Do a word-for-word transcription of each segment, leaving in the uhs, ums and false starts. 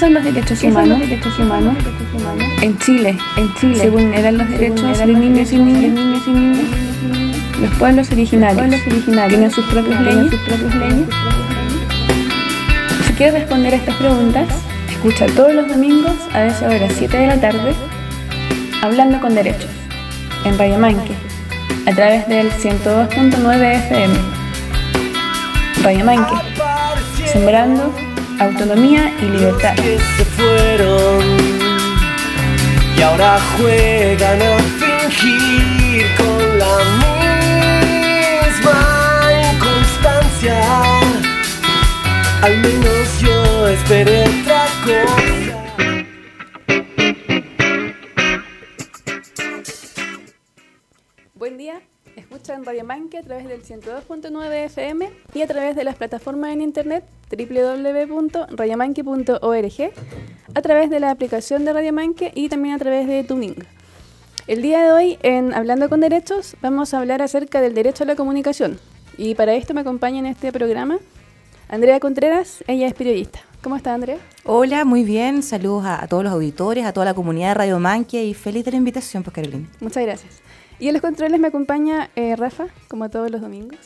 son los derechos humanos? Los derechos humanos? En Chile, en Chile, se vulneran los derechos de niños y niñas. Los pueblos originarios, los originarios tienen sus propias leyes. Sus propias leyes. Si quieres responder a estas preguntas, escucha todos los domingos a esa hora siete de la tarde, Hablando con Derechos, en Radio Manque, a través del ciento dos punto nueve F M. Radio Manque, sembrando autonomía y libertad. Que se fueron y ahora juegan a fingir con la misma inconstancia. Al menos yo esperé otra cosa. Buen día. Escuchan Radio Manque a través del ciento dos punto nueve F M y a través de las plataformas en internet doble u doble u doble u punto radio manque punto org, a través de la aplicación de Radio Manque y también a través de Tuning. El día de hoy, en Hablando con Derechos, vamos a hablar acerca del derecho a la comunicación. Y para esto me acompaña en este programa Andrea Contreras, ella es periodista. ¿Cómo está, Andrea? Hola, muy bien. Saludos a, a todos los auditores, a toda la comunidad de Radio Manque y feliz de la invitación, pues, Carolina. Muchas gracias. Y en los controles me acompaña eh, Rafa, como todos los domingos.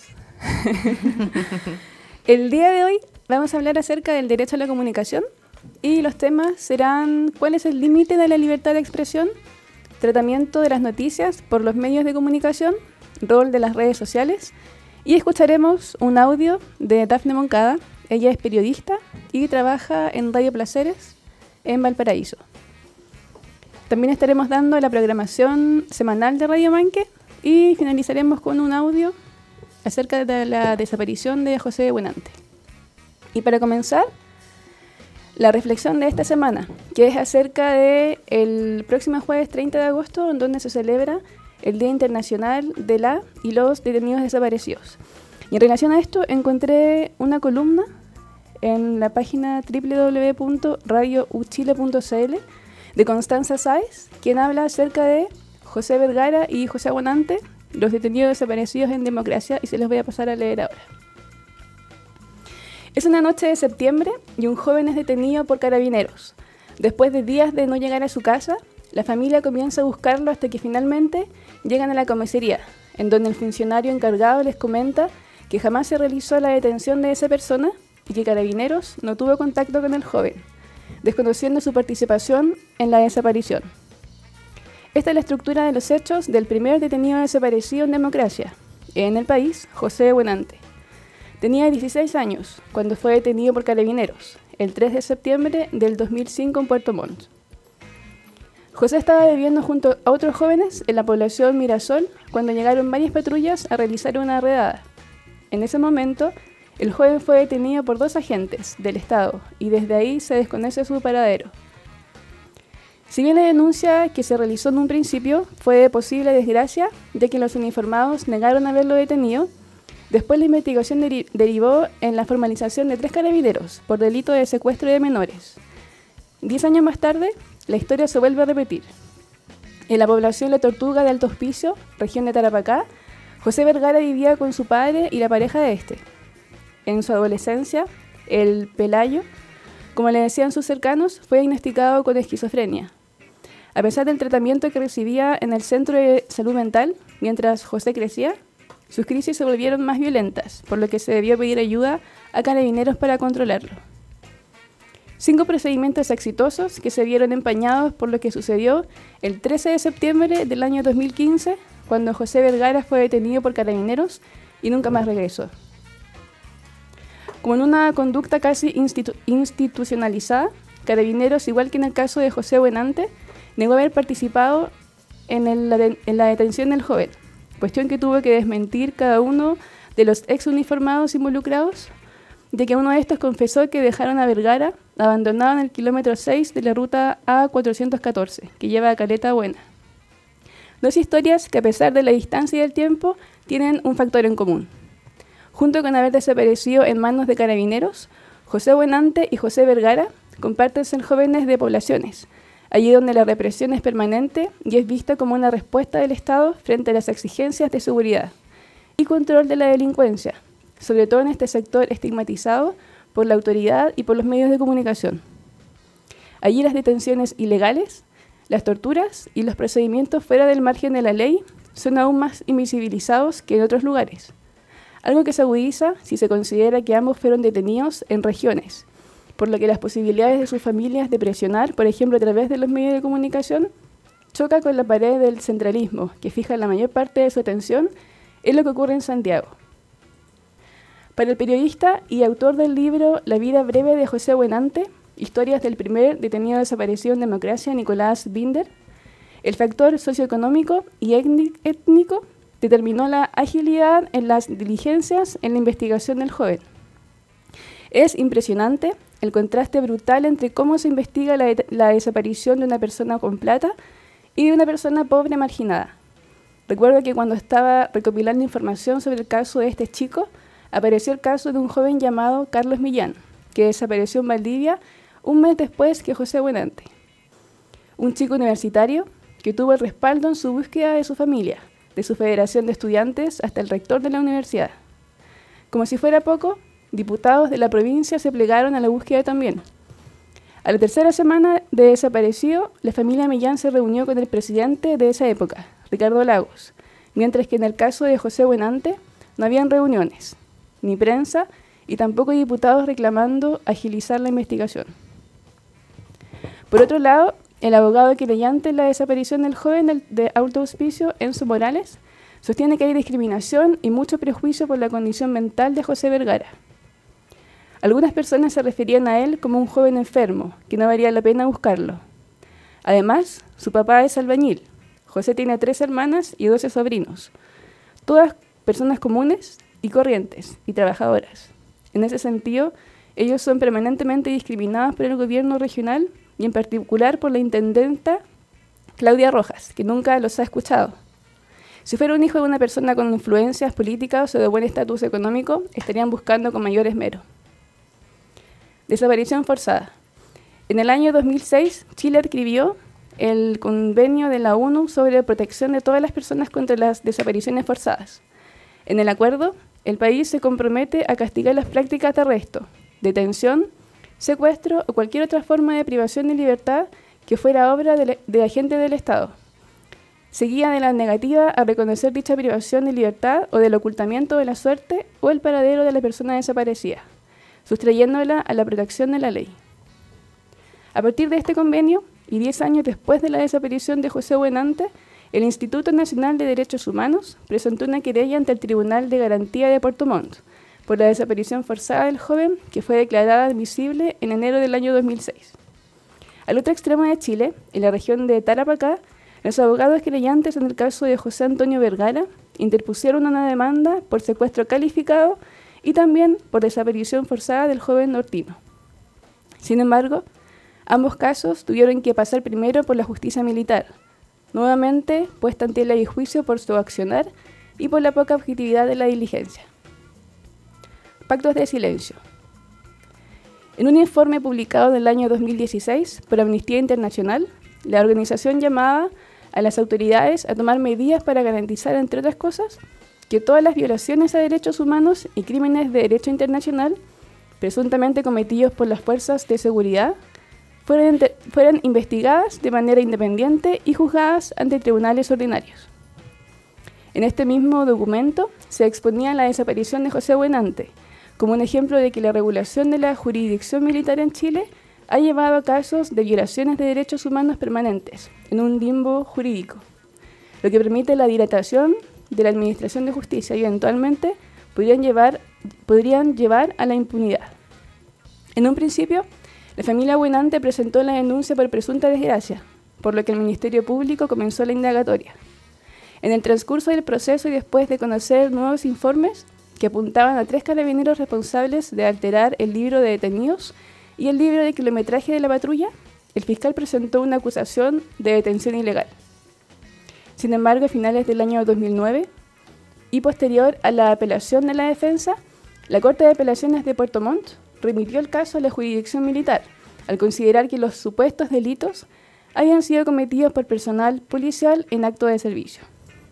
El día de hoy vamos a hablar acerca del derecho a la comunicación y los temas serán: ¿cuál es el límite de la libertad de expresión? Tratamiento de las noticias por los medios de comunicación, rol de las redes sociales, y escucharemos un audio de Dafne Moncada. Ella es periodista y trabaja en Radio Placeres en Valparaíso. También estaremos dando la programación semanal de Radio Manque y finalizaremos con un audio acerca de la desaparición de José Buenante. Y para comenzar, la reflexión de esta semana, que es acerca del próximo jueves treinta de agosto, en donde se celebra el Día Internacional de la y los detenidos desaparecidos. Y en relación a esto encontré una columna en la página doble u doble u doble u punto radio u chile punto c l de Constanza Sáez, quien habla acerca de José Vergara y José Buenante, los detenidos desaparecidos en democracia, y se los voy a pasar a leer ahora. Es una noche de septiembre y un joven es detenido por carabineros. Después de días de no llegar a su casa, la familia comienza a buscarlo hasta que finalmente llegan a la comisaría, en donde el funcionario encargado les comenta que jamás se realizó la detención de esa persona y que Carabineros no tuvo contacto con el joven, desconociendo su participación en la desaparición. Esta es la estructura de los hechos del primer detenido desaparecido en democracia en el país, José Buenante. Tenía dieciséis años cuando fue detenido por Carabineros, el tres de septiembre del dos mil cinco en Puerto Montt. José estaba viviendo junto a otros jóvenes en la población Mirasol cuando llegaron varias patrullas a realizar una redada. En ese momento, el joven fue detenido por dos agentes del Estado y desde ahí se desconoce su paradero. Si bien la denuncia que se realizó en un principio fue de posible desgracia, ya que los uniformados negaron haberlo detenido, después la investigación deri- derivó en la formalización de tres carabineros por delito de secuestro de menores. Diez años más tarde, la historia se vuelve a repetir. En la población La Tortuga de Alto Hospicio, región de Tarapacá, José Vergara vivía con su padre y la pareja de este. En su adolescencia, el Pelayo, como le decían sus cercanos, fue diagnosticado con esquizofrenia. A pesar del tratamiento que recibía en el Centro de Salud Mental, mientras José crecía, sus crisis se volvieron más violentas, por lo que se debió pedir ayuda a Carabineros para controlarlo. Cinco procedimientos exitosos que se vieron empañados por lo que sucedió el trece de septiembre del año dos mil quince, cuando José Vergara fue detenido por Carabineros y nunca más regresó. Como en una conducta casi institu- institucionalizada, Carabineros, igual que en el caso de José Buenante, negó haber participado en, el, en la detención del joven, cuestión que tuvo que desmentir cada uno de los ex uniformados involucrados, de que uno de estos confesó que dejaron a Vergara abandonado en el kilómetro seis de la ruta A cuatrocientos catorce, que lleva a Caleta Buena. Dos historias que, a pesar de la distancia y del tiempo, tienen un factor en común. Junto con haber desaparecido en manos de Carabineros, José Buenante y José Vergara comparten ser jóvenes de poblaciones, allí donde la represión es permanente y es vista como una respuesta del Estado frente a las exigencias de seguridad y control de la delincuencia, sobre todo en este sector estigmatizado por la autoridad y por los medios de comunicación. Allí las detenciones ilegales, las torturas y los procedimientos fuera del margen de la ley son aún más invisibilizados que en otros lugares. Algo que se agudiza si se considera que ambos fueron detenidos en regiones, por lo que las posibilidades de sus familias de presionar, por ejemplo a través de los medios de comunicación, choca con la pared del centralismo, que fija la mayor parte de su atención en lo que ocurre en Santiago. Para el periodista y autor del libro La vida breve de José Buenante, historias del primer detenido desaparecido en democracia, Nicolás Binder, el factor socioeconómico y étnico determinó la agilidad en las diligencias en la investigación del joven. Es impresionante el contraste brutal entre cómo se investiga la, la desaparición de una persona con plata y de una persona pobre marginada. Recuerdo que cuando estaba recopilando información sobre el caso de este chico, apareció el caso de un joven llamado Carlos Millán, que desapareció en Valdivia un mes después que José Buenante. Un chico universitario que tuvo el respaldo en su búsqueda de su familia, de su federación de estudiantes hasta el rector de la universidad. Como si fuera poco, diputados de la provincia se plegaron a la búsqueda también. A la tercera semana de desaparecido, la familia Millán se reunió con el presidente de esa época, Ricardo Lagos, mientras que en el caso de José Buenante no habían reuniones, ni prensa y tampoco diputados reclamando agilizar la investigación. Por otro lado, el abogado querellante en la desaparición del joven de alto auspicio, Enzo Morales, sostiene que hay discriminación y mucho prejuicio por la condición mental de José Vergara. Algunas personas se referían a él como un joven enfermo, que no valía la pena buscarlo. Además, su papá es albañil. José tiene tres hermanas y doce sobrinos, todas personas comunes y corrientes y trabajadoras. En ese sentido, ellos son permanentemente discriminados por el gobierno regional y en particular por la intendenta Claudia Rojas, que nunca los ha escuchado. Si fuera un hijo de una persona con influencias políticas o de buen estatus económico, estarían buscando con mayor esmero. Desaparición forzada. En el año dos mil seis, Chile escribió el convenio de la ONU sobre la protección de todas las personas contra las desapariciones forzadas. En el acuerdo, el país se compromete a castigar las prácticas de arresto, detención, secuestro o cualquier otra forma de privación de libertad que fuera obra de, de agentes del Estado, seguida de la negativa a reconocer dicha privación de libertad o del ocultamiento de la suerte o el paradero de la persona desaparecida, sustrayéndola a la protección de la ley. A partir de este convenio, y diez años después de la desaparición de José Buenante, el Instituto Nacional de Derechos Humanos presentó una querella ante el Tribunal de Garantía de Puerto Montt por la desaparición forzada del joven, que fue declarada admisible en enero del año dos mil seis. Al otro extremo de Chile, en la región de Tarapacá, los abogados querellantes en el caso de José Antonio Vergara interpusieron una demanda por secuestro calificado y también por desaparición forzada del joven nortino. Sin embargo, ambos casos tuvieron que pasar primero por la justicia militar, nuevamente puesta en tela y juicio por su accionar y por la poca objetividad de la diligencia. Pactos de silencio. En un informe publicado en el año dos mil dieciséis por Amnistía Internacional, la organización llamaba a las autoridades a tomar medidas para garantizar, entre otras cosas, que todas las violaciones a derechos humanos y crímenes de derecho internacional, presuntamente cometidos por las fuerzas de seguridad, fueran, fueran investigadas de manera independiente y juzgadas ante tribunales ordinarios. En este mismo documento se exponía la desaparición de José Buenante como un ejemplo de que la regulación de la jurisdicción militar en Chile ha llevado a casos de violaciones de derechos humanos permanentes en un limbo jurídico, lo que permite la dilatación de la administración de justicia y eventualmente podrían llevar, podrían llevar a la impunidad. En un principio, la familia Buenante presentó la denuncia por presunta desgracia, por lo que el Ministerio Público comenzó la indagatoria. En el transcurso del proceso y después de conocer nuevos informes que apuntaban a tres carabineros responsables de alterar el libro de detenidos y el libro de kilometraje de la patrulla, el fiscal presentó una acusación de detención ilegal. Sin embargo, a finales del año dos mil nueve y posterior a la apelación de la defensa, la Corte de Apelaciones de Puerto Montt remitió el caso a la jurisdicción militar, al considerar que los supuestos delitos habían sido cometidos por personal policial en acto de servicio.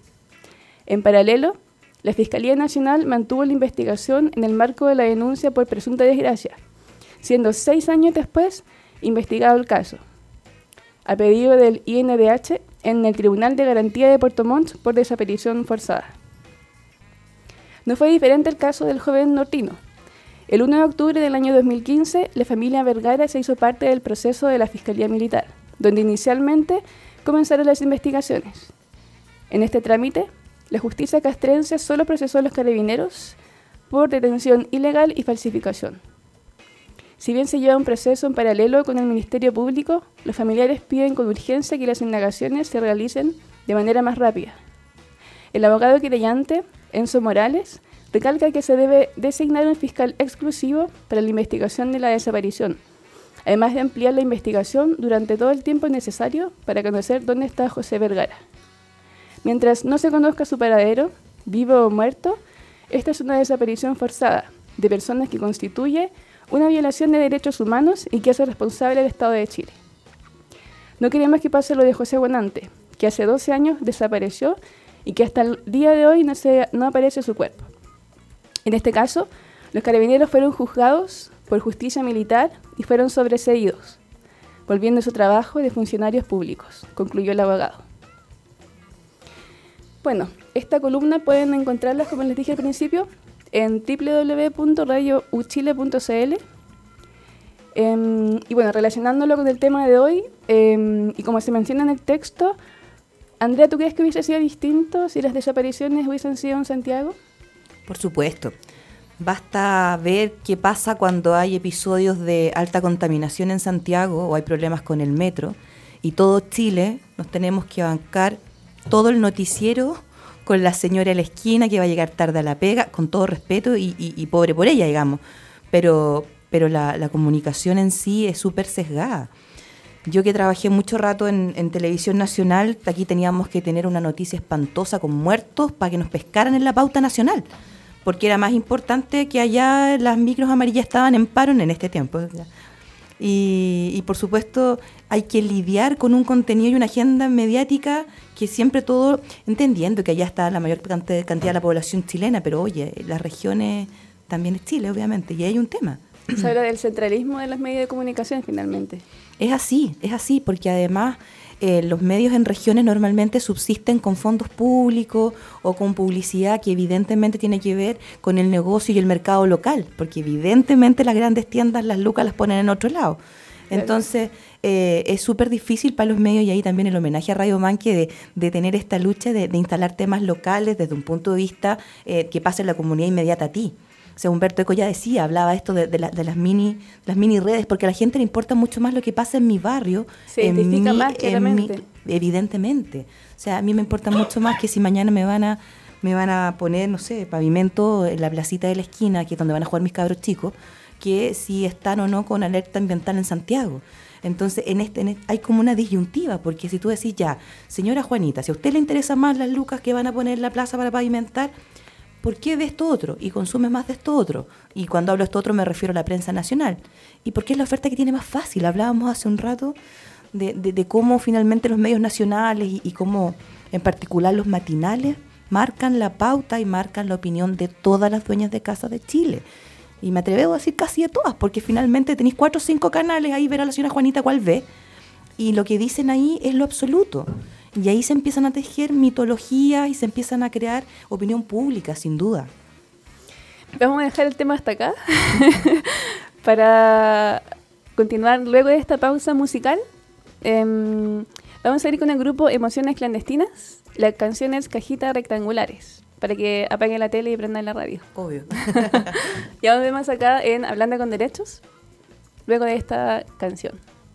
En paralelo, la Fiscalía Nacional mantuvo la investigación en el marco de la denuncia por presunta desgracia, siendo seis años después investigado el caso, a pedido del I N D H en el Tribunal de Garantía de Puerto Montt por desaparición forzada. No fue diferente el caso del joven nortino. El uno de octubre del año dos mil quince, la familia Vergara se hizo parte del proceso de la Fiscalía Militar, donde inicialmente comenzaron las investigaciones. En este trámite, la justicia castrense solo procesó a los carabineros por detención ilegal y falsificación. Si bien se lleva un proceso en paralelo con el Ministerio Público, los familiares piden con urgencia que las indagaciones se realicen de manera más rápida. El abogado querellante, Enzo Morales, recalca que se debe designar un fiscal exclusivo para la investigación de la desaparición, además de ampliar la investigación durante todo el tiempo necesario para conocer dónde está José Vergara. Mientras no se conozca su paradero, vivo o muerto, esta es una desaparición forzada de personas que constituye una violación de derechos humanos y que hace responsable al Estado de Chile. No queremos que pase lo de José Bonante, que hace doce años desapareció y que hasta el día de hoy no, se, no aparece su cuerpo. En este caso, los carabineros fueron juzgados por justicia militar y fueron sobreseídos, volviendo a su trabajo de funcionarios públicos, concluyó el abogado. Bueno, esta columna pueden encontrarla, como les dije al principio, en doble u doble u doble u punto radio u chile punto c l. Eh, y bueno, relacionándolo con el tema de hoy, eh, y como se menciona en el texto, Andrea, ¿tú crees que hubiese sido distinto si las desapariciones hubiesen sido en Santiago? Por supuesto. Basta ver qué pasa cuando hay episodios de alta contaminación en Santiago o hay problemas con el metro, y todo Chile nos tenemos que bancar todo el noticiero con la señora de la esquina que va a llegar tarde a la pega, con todo respeto y, y, y pobre por ella, digamos. Pero, pero la, la comunicación en sí es súper sesgada. Yo que trabajé mucho rato en, en Televisión Nacional, aquí teníamos que tener una noticia espantosa con muertos para que nos pescaran en la pauta nacional, porque era más importante que allá las micros amarillas estaban en paro en este tiempo. Y, y por supuesto hay que lidiar con un contenido y una agenda mediática que siempre todo, entendiendo que allá está la mayor cantidad de la población chilena, pero oye, las regiones también es Chile, obviamente, y hay un tema. Se habla del centralismo de los medios de comunicación, finalmente. Es así, es así, porque además eh, los medios en regiones normalmente subsisten con fondos públicos o con publicidad que evidentemente tiene que ver con el negocio y el mercado local, porque evidentemente las grandes tiendas las lucas las ponen en otro lado. Entonces eh, es súper difícil para los medios, y ahí también el homenaje a Radio Manque de, de tener esta lucha de, de instalar temas locales desde un punto de vista eh, que pase en la comunidad inmediata a ti. O sea, Humberto Eco ya decía, hablaba esto de, de, la, de las mini las mini redes, porque a la gente le importa mucho más lo que pasa en mi barrio. Se identifica más claramente. Evidentemente. O sea, a mí me importa mucho más que si mañana me van a me van a poner, no sé, pavimento en la placita de la esquina, que es donde van a jugar mis cabros chicos, que si están o no con alerta ambiental en Santiago. Entonces, en este, en este hay como una disyuntiva, porque si tú decís, ya, señora Juanita, si a usted le interesan más las lucas que van a poner en la plaza para pavimentar, ¿por qué ve esto otro? Y consume más de esto otro. Y cuando hablo de esto otro me refiero a la prensa nacional. ¿Y por qué es la oferta que tiene más fácil? Hablábamos hace un rato de, de, de cómo finalmente los medios nacionales y, y cómo en particular los matinales marcan la pauta y marcan la opinión de todas las dueñas de casa de Chile. Y me atrevo a decir casi de todas, porque finalmente tenéis cuatro o cinco canales, ahí ver a la señora Juanita cuál ve, y lo que dicen ahí es lo absoluto. Y ahí se empiezan a tejer mitologías y se empiezan a crear opinión pública, sin duda. Vamos a dejar el tema hasta acá para continuar luego de esta pausa musical. Eh, vamos a ir con el grupo Emociones Clandestinas. La canción es Cajitas Rectangulares, para que apaguen la tele y prendan la radio. Obvio. Ya nos vemos acá en Hablando con Derechos, luego de esta canción.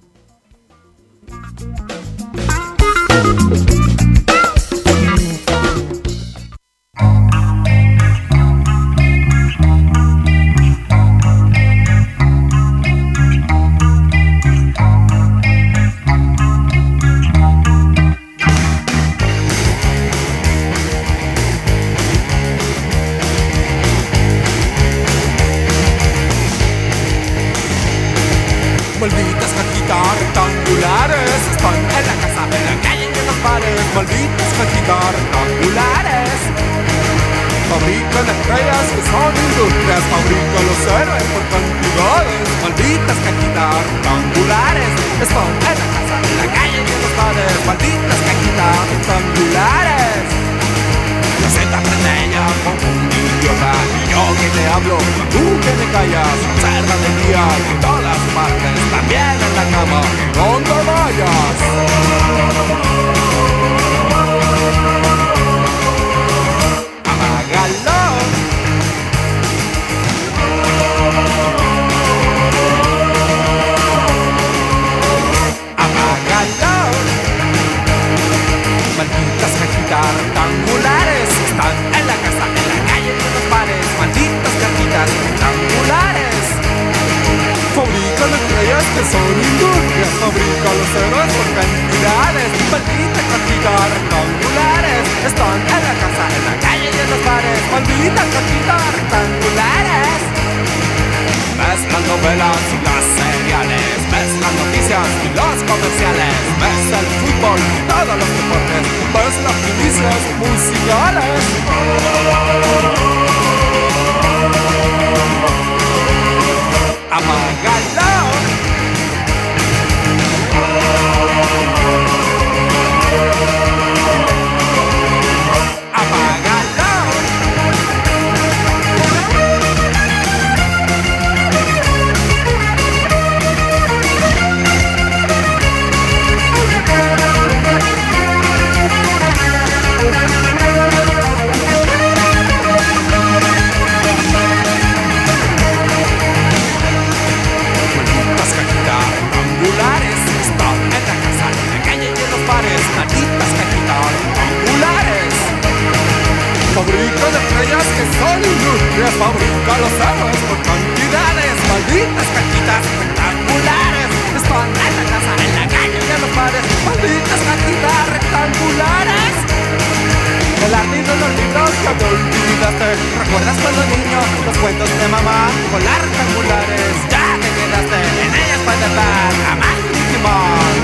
Malditas cajitas rectangulares están en la casa, en la calle, en los bares. Malditas cajitas rectangulares. fabrican estrellas que son industrias, fabrican los héroes por cantidades. Malditas cajitas rectangulares, están en la casa, en la calle y en los bares. Malditas cajitas rectangulares. La Z prende ella como un idiota, y yo que te hablo, tú que me callas. Observa de día y en todas partes, también en la cama, donde vayas. Apágalo. Apágalo. Malditas cajitas rectangulares, están en la casa, en la calle y en los bares. Malditas cajitas rectangulares. Fabrican estrellas que son industrias, fabrican los héroes por cantidades. Malditas cajitas rectangulares, están en la casa, en la calle y en los bares. Malditas cajitas rectangulares. Ves las novelas y las seriales, ves las noticias y los comerciales, ves el fútbol y todos los deportes, ves las primicias musicales. Apágalo. Apágalo. Malditas cajitas rectangulares. Fabrican estrellas que son industrias, fabrican los héroes por cantidades. Malditas cajitas rectangulares, están en la casa, en la calle y en los bares. Malditas cajitas rectangulares. El arte de los libros que te olvidaste. ¿Recuerdas cuando niño los cuentos de mamá con las rectangulares? Ya te quedaste, en ellas puedes ver a más Digimon.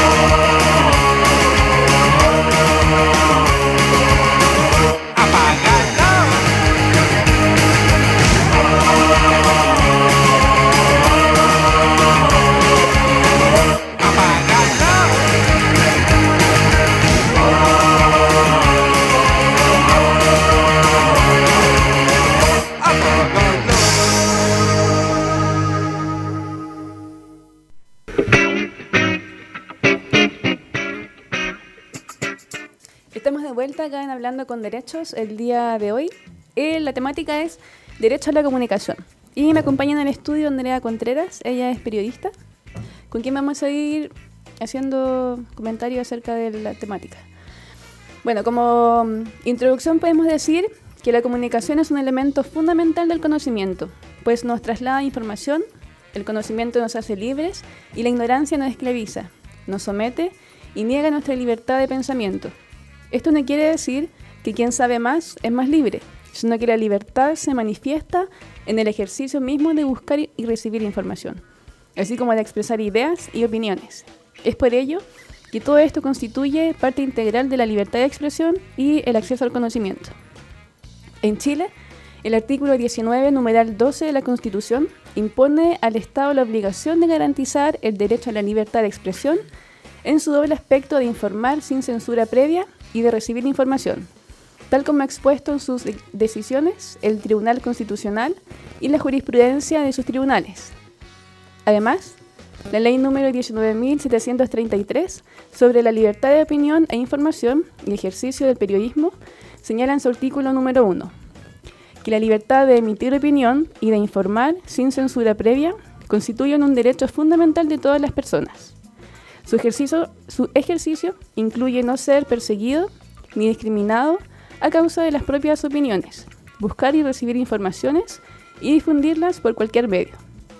Estamos de vuelta acá en Hablando con Derechos el día de hoy. Eh, la temática es Derecho a la Comunicación. Y me acompaña en el estudio Andrea Contreras, ella es periodista, con quien vamos a ir haciendo comentarios acerca de la temática. Bueno, como introducción podemos decir que la comunicación es un elemento fundamental del conocimiento, pues nos traslada información, el conocimiento nos hace libres y la ignorancia nos esclaviza, nos somete y niega nuestra libertad de pensamiento. Esto no quiere decir que quien sabe más es más libre, sino que la libertad se manifiesta en el ejercicio mismo de buscar y recibir información, así como de expresar ideas y opiniones. Es por ello que todo esto constituye parte integral de la libertad de expresión y el acceso al conocimiento. En Chile, el artículo diecinueve, numeral doce de la Constitución, impone al Estado la obligación de garantizar el derecho a la libertad de expresión en su doble aspecto de informar sin censura previa y de recibir información, tal como ha expuesto en sus de- decisiones el Tribunal Constitucional y la jurisprudencia de sus tribunales. Además, la Ley número diecinueve mil setecientos treinta y tres sobre la libertad de opinión e información y ejercicio del periodismo señala en su artículo número uno que la libertad de emitir opinión y de informar sin censura previa constituyen un derecho fundamental de todas las personas. Su ejercicio, su ejercicio incluye no ser perseguido ni discriminado a causa de las propias opiniones, buscar y recibir informaciones y difundirlas por cualquier medio,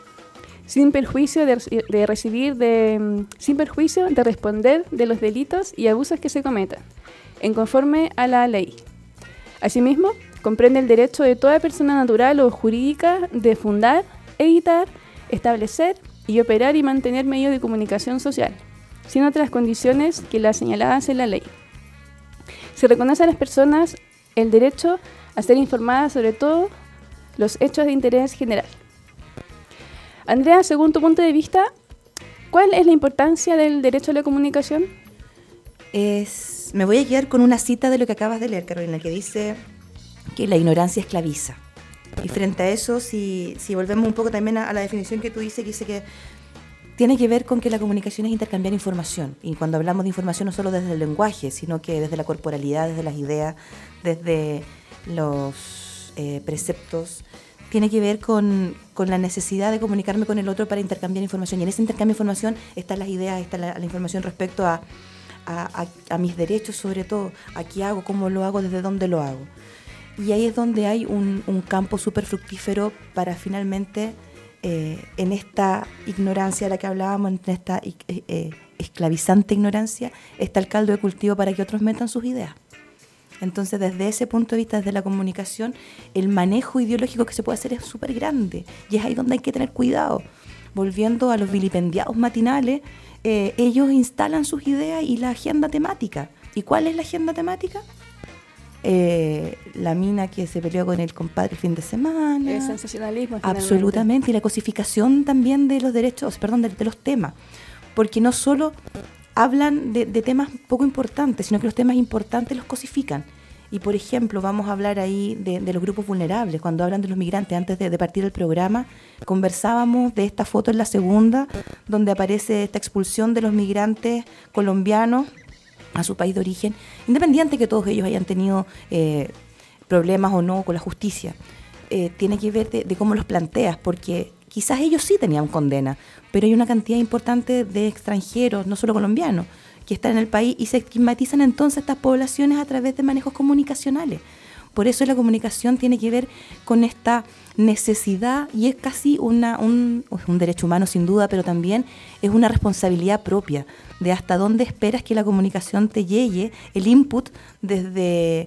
sin perjuicio de, de recibir de, sin perjuicio de responder de los delitos y abusos que se cometan, en conforme a la ley. Asimismo, comprende el derecho de toda persona natural o jurídica de fundar, editar, establecer y operar y mantener medios de comunicación social, sin otras condiciones que las señaladas en la ley. Se reconoce a las personas el derecho a ser informada sobre todo los hechos de interés general. Andrea, según tu punto de vista, ¿cuál es la importancia del derecho a la comunicación? Es, me voy a quedar con una cita de lo que acabas de leer, Carolina, que dice que la ignorancia esclaviza. Y frente a eso, si, si volvemos un poco también a, a la definición que tú dices, que dice que tiene que ver con que la comunicación es intercambiar información. Y cuando hablamos de información no solo desde el lenguaje, sino que desde la corporalidad, desde las ideas, desde los eh, preceptos, tiene que ver con, con la necesidad de comunicarme con el otro para intercambiar información. Y en ese intercambio de información están las ideas, está la, la información respecto a, a, a, a mis derechos, sobre todo, a qué hago, cómo lo hago, desde dónde lo hago. Y ahí es donde hay un, un campo súper fructífero para finalmente, eh, en esta ignorancia de la que hablábamos, en esta eh, eh, esclavizante ignorancia, está el caldo de cultivo para que otros metan sus ideas. Entonces, desde ese punto de vista, desde la comunicación, el manejo ideológico que se puede hacer es súper grande. Y es ahí donde hay que tener cuidado. Volviendo a los vilipendiados matinales, eh, ellos instalan sus ideas y la agenda temática. ¿Y cuál es la agenda temática? Eh, la mina que se peleó con el compadre el fin de semana. El sensacionalismo. Absolutamente. Y la cosificación también de los derechos, perdón, de, de los temas. Porque no solo hablan de, de temas poco importantes, sino que los temas importantes los cosifican. Y, por ejemplo, vamos a hablar ahí de, de los grupos vulnerables. Cuando hablan de los migrantes, antes de, de partir el programa, conversábamos de esta foto en la segunda, donde aparece esta expulsión de los migrantes colombianos a su país de origen, independiente que todos ellos hayan tenido eh, problemas o no con la justicia. Eh, tiene que ver de, de cómo los planteas, porque quizás ellos sí tenían condena, pero hay una cantidad importante de extranjeros, no solo colombianos, que están en el país y se estigmatizan entonces estas poblaciones a través de manejos comunicacionales. Por eso la comunicación tiene que ver con esta necesidad y es casi una, un, un derecho humano sin duda, pero también es una responsabilidad propia de hasta dónde esperas que la comunicación te llegue, el input desde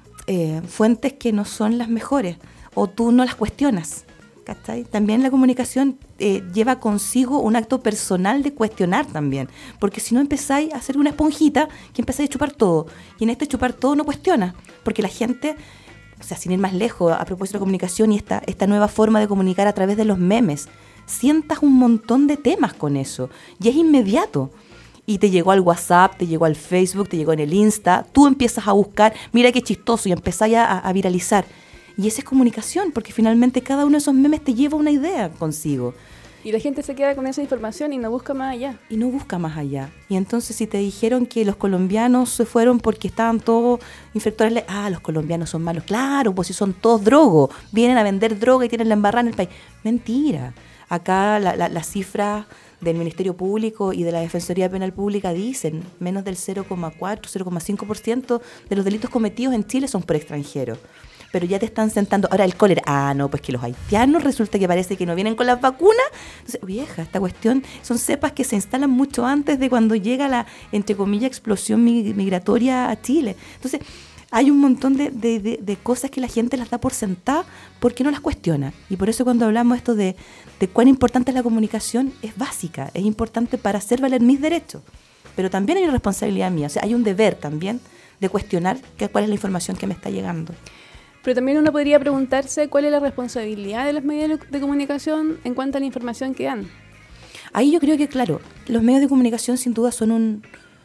eh, fuentes que no son las mejores o tú no las cuestionas. ¿Cachai? También la comunicación eh, lleva consigo un acto personal de cuestionar también, porque si no empezáis a hacer una esponjita que empezáis a chupar todo, y en este chupar todo no cuestiona, porque la gente, o sea, sin ir más lejos, a propósito de la comunicación y esta, esta nueva forma de comunicar a través de los memes, sientas un montón de temas con eso, y es inmediato. Y te llegó al WhatsApp, te llegó al Facebook, te llegó en el Insta, tú empiezas a buscar, mira qué chistoso, y empezáis a, a viralizar. Y esa es comunicación, porque finalmente cada uno de esos memes te lleva una idea consigo. Y la gente se queda con esa información y no busca más allá. Y no busca más allá. Y entonces si te dijeron que los colombianos se fueron porque estaban todos infectores, ah, los colombianos son malos. Claro, pues si son todos drogos, vienen a vender droga y tienen la embarrada en el país. Mentira. Acá la, la, las cifras del Ministerio Público y de la Defensoría Penal Pública dicen menos del cero coma cuatro, cero coma cinco por ciento de los delitos cometidos en Chile son por extranjeros. Pero ya te están sentando. Ahora el cólera, ah, no, pues que los haitianos resulta que parece que no vienen con las vacunas. Entonces, vieja, esta cuestión son cepas que se instalan mucho antes de cuando llega la, entre comillas, explosión migratoria a Chile. Entonces, hay un montón de, de, de, de cosas que la gente las da por sentada porque no las cuestiona. Y por eso cuando hablamos esto de, de cuán importante es la comunicación, es básica, es importante para hacer valer mis derechos. Pero también hay una responsabilidad mía, o sea, hay un deber también de cuestionar que, cuál es la información que me está llegando. Pero también uno podría preguntarse cuál es la responsabilidad de los medios de comunicación en cuanto a la información que dan. Ahí yo creo que, claro, los medios de comunicación sin duda son un,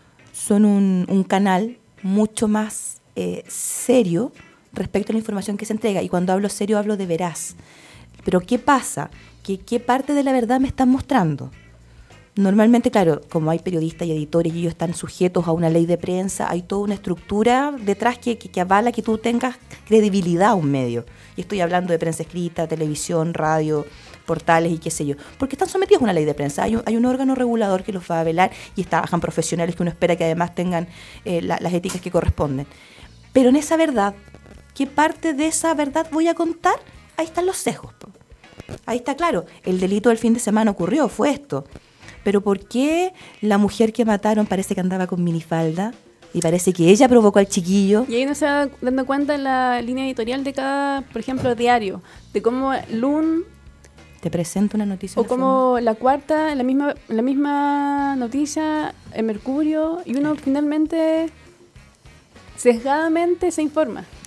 son un, un canal mucho más eh, serio respecto a la información que se entrega. Y cuando hablo serio hablo de veraz. Pero ¿qué pasa? ¿Qué, qué parte de la verdad me están mostrando? Normalmente, claro, como hay periodistas y editores y ellos están sujetos a una ley de prensa, hay toda una estructura detrás que, que, que avala que tú tengas credibilidad a un medio. Y estoy hablando de prensa escrita, televisión, radio, portales y qué sé yo. Porque están sometidos a una ley de prensa. Hay un, hay un órgano regulador que los va a velar y trabajan profesionales que uno espera que además tengan eh, la, las éticas que corresponden. Pero en esa verdad, ¿qué parte de esa verdad voy a contar? Ahí están los sesgos. Po. Ahí está claro, el delito del fin de semana ocurrió, fue esto. Pero ¿por qué la mujer que mataron parece que andaba con minifalda? Y parece que ella provocó al chiquillo. Y ahí uno se va dando cuenta en la línea editorial de cada, por ejemplo, diario. De cómo L U N... Te presento una noticia. O como La Cuarta, la misma, la misma noticia, en Mercurio. Y uno finalmente, sesgadamente, se informa.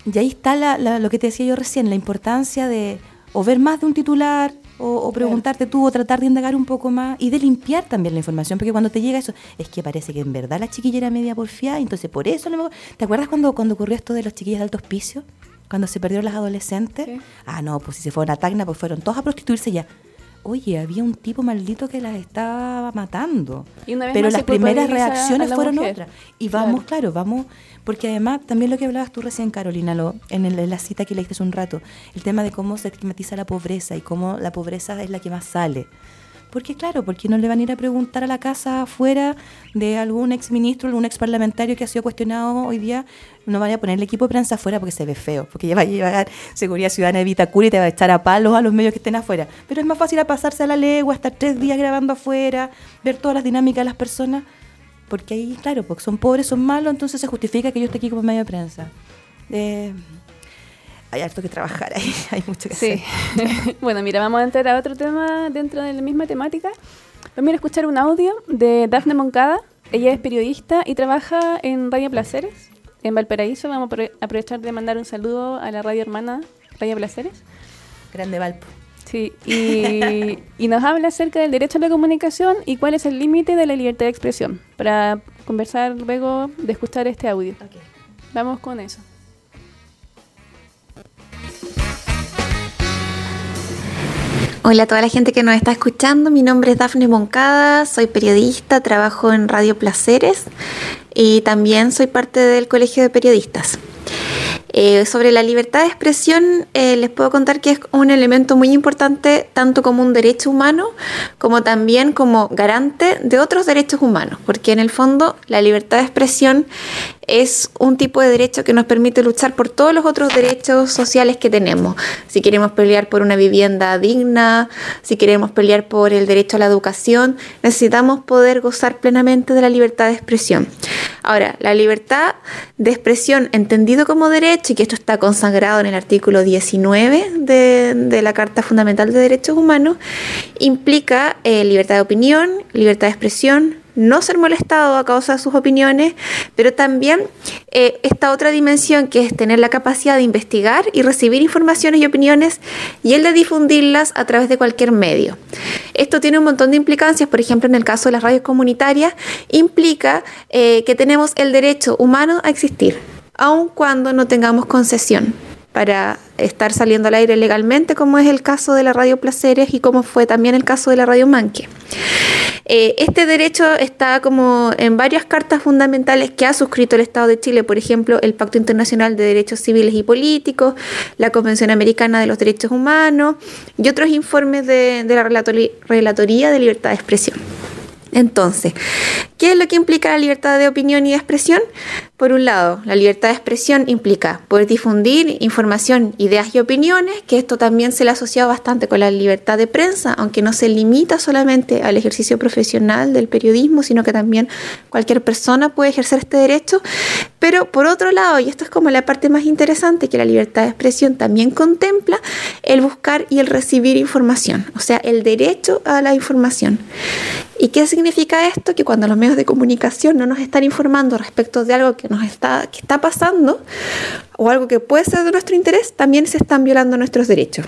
y ahí está la, la, lo que te decía yo recién, la importancia de o ver más de un titular, o, o preguntarte tú, o tratar de indagar un poco más, y de limpiar también la información, porque cuando te llega eso, es que parece que en verdad la chiquilla era media porfiada, entonces por eso... No me... ¿Te acuerdas cuando, cuando ocurrió esto de los chiquillos de alto hospicio? Cuando se perdieron las adolescentes. Sí. Ah, no, pues si se fueron a Tacna, pues fueron todos a prostituirse ya. Oye, había un tipo maldito que las estaba matando. Y una vez pero las primeras reacciones fueron mujer. Otras. Y vamos, claro. claro, vamos... Porque además, también lo que hablabas tú recién, Carolina, lo, en, el, en la cita que leíste hace un rato, el tema de cómo se estigmatiza la pobreza y cómo la pobreza es la que más sale. Porque claro, porque no le van a ir a preguntar a la casa afuera de algún exministro, algún exparlamentario que ha sido cuestionado hoy día, no vaya a poner el equipo de prensa afuera porque se ve feo, porque ya va a llevar Seguridad Ciudadana de Vitacura y te va a echar a palos a los medios que estén afuera. Pero es más fácil a pasarse a la legua, estar tres días grabando afuera, ver todas las dinámicas de las personas, porque ahí, claro, porque son pobres, son malos, entonces se justifica que yo esté aquí como medio de prensa. Eh... Hay harto que trabajar ahí, hay mucho que sí. hacer. Bueno, mira, vamos a entrar a otro tema dentro de la misma temática. Vamos a escuchar un audio de Dafne Moncada. Ella es periodista y trabaja en Radio Placeres, en Valparaíso. Vamos a aprovechar de mandar un saludo a la radio hermana Radio Placeres. Grande Valpo. Sí, y, y nos habla acerca del derecho a la comunicación y cuál es el límite de la libertad de expresión, para conversar luego de escuchar este audio. Okay. Vamos con eso. Hola a toda la gente que nos está escuchando, mi nombre es Dafne Moncada, soy periodista, trabajo en Radio Placeres y también soy parte del Colegio de Periodistas. Eh, sobre la libertad de expresión, eh, les puedo contar que es un elemento muy importante tanto como un derecho humano como también como garante de otros derechos humanos, porque en el fondo la libertad de expresión es un tipo de derecho que nos permite luchar por todos los otros derechos sociales que tenemos. Si queremos pelear por una vivienda digna, si queremos pelear por el derecho a la educación, necesitamos poder gozar plenamente de la libertad de expresión. Ahora, la libertad de expresión entendido como derecho, y que esto está consagrado en el artículo diecinueve de, de la Carta Fundamental de Derechos Humanos, implica eh, libertad de opinión, libertad de expresión, no ser molestado a causa de sus opiniones, pero también eh, esta otra dimensión que es tener la capacidad de investigar y recibir informaciones y opiniones y el de difundirlas a través de cualquier medio. Esto tiene un montón de implicancias, por ejemplo, en el caso de las radios comunitarias, implica eh, que tenemos el derecho humano a existir, aun cuando no tengamos concesión para estar saliendo al aire legalmente, como es el caso de la Radio Placeres y como fue también el caso de la Radio Manque. Eh, este derecho está como en varias cartas fundamentales que ha suscrito el Estado de Chile, por ejemplo, el Pacto Internacional de Derechos Civiles y Políticos, la Convención Americana de los Derechos Humanos y otros informes de, de la Relatoría, Relatoría de Libertad de Expresión. Entonces, ¿qué es lo que implica la libertad de opinión y de expresión? Por un lado, la libertad de expresión implica poder difundir información, ideas y opiniones, que esto también se le ha asociado bastante con la libertad de prensa, aunque no se limita solamente al ejercicio profesional del periodismo, sino que también cualquier persona puede ejercer este derecho. Pero por otro lado, y esto es como la parte más interesante, que la libertad de expresión también contempla el buscar y el recibir información, o sea, el derecho a la información. ¿Y qué significa esto? Que cuando los medios de comunicación no nos están informando respecto de algo que nos está, que está pasando o algo que puede ser de nuestro interés, también se están violando nuestros derechos.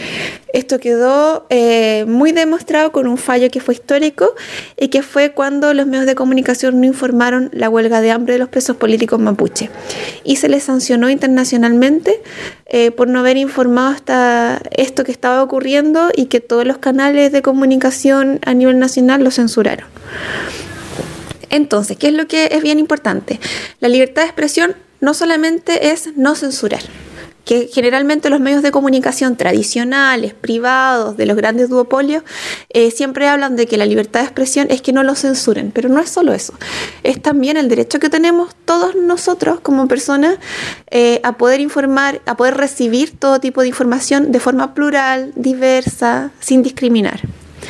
Esto quedó eh, muy demostrado con un fallo que fue histórico y que fue cuando los medios de comunicación no informaron la huelga de hambre de los presos políticos mapuche y se les sancionó internacionalmente eh, por no haber informado hasta esto que estaba ocurriendo y que todos los canales de comunicación a nivel nacional lo censuraron. Entonces, ¿qué es lo que es bien importante? La libertad de expresión no solamente es no censurar, que generalmente los medios de comunicación tradicionales, privados, de los grandes duopolios, eh, siempre hablan de que la libertad de expresión es que no lo censuren, pero no es solo eso, es también el derecho que tenemos todos nosotros como personas eh, a poder informar, a poder recibir todo tipo de información de forma plural, diversa, sin discriminar.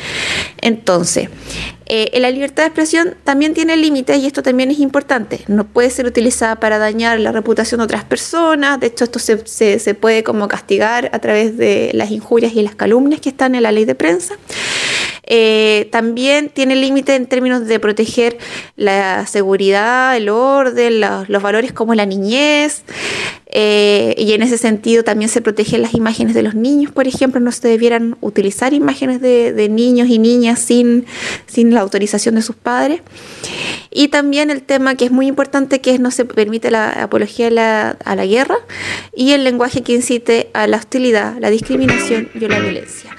Entonces, eh, la libertad de expresión también tiene límites y esto también es importante. No puede ser utilizada para dañar la reputación de otras personas. De hecho, esto se, se, se puede como castigar a través de las injurias y las calumnias que están en la ley de prensa. Eh, también tiene límite en términos de proteger la seguridad, el orden, los, los valores como la niñez, eh, y en ese sentido también se protegen las imágenes de los niños, por ejemplo, no se debieran utilizar imágenes de, de niños y niñas sin, sin la autorización de sus padres. Y también el tema que es muy importante, que es no se permite la apología a la, a la guerra y el lenguaje que incite a la hostilidad, la discriminación y a la violencia.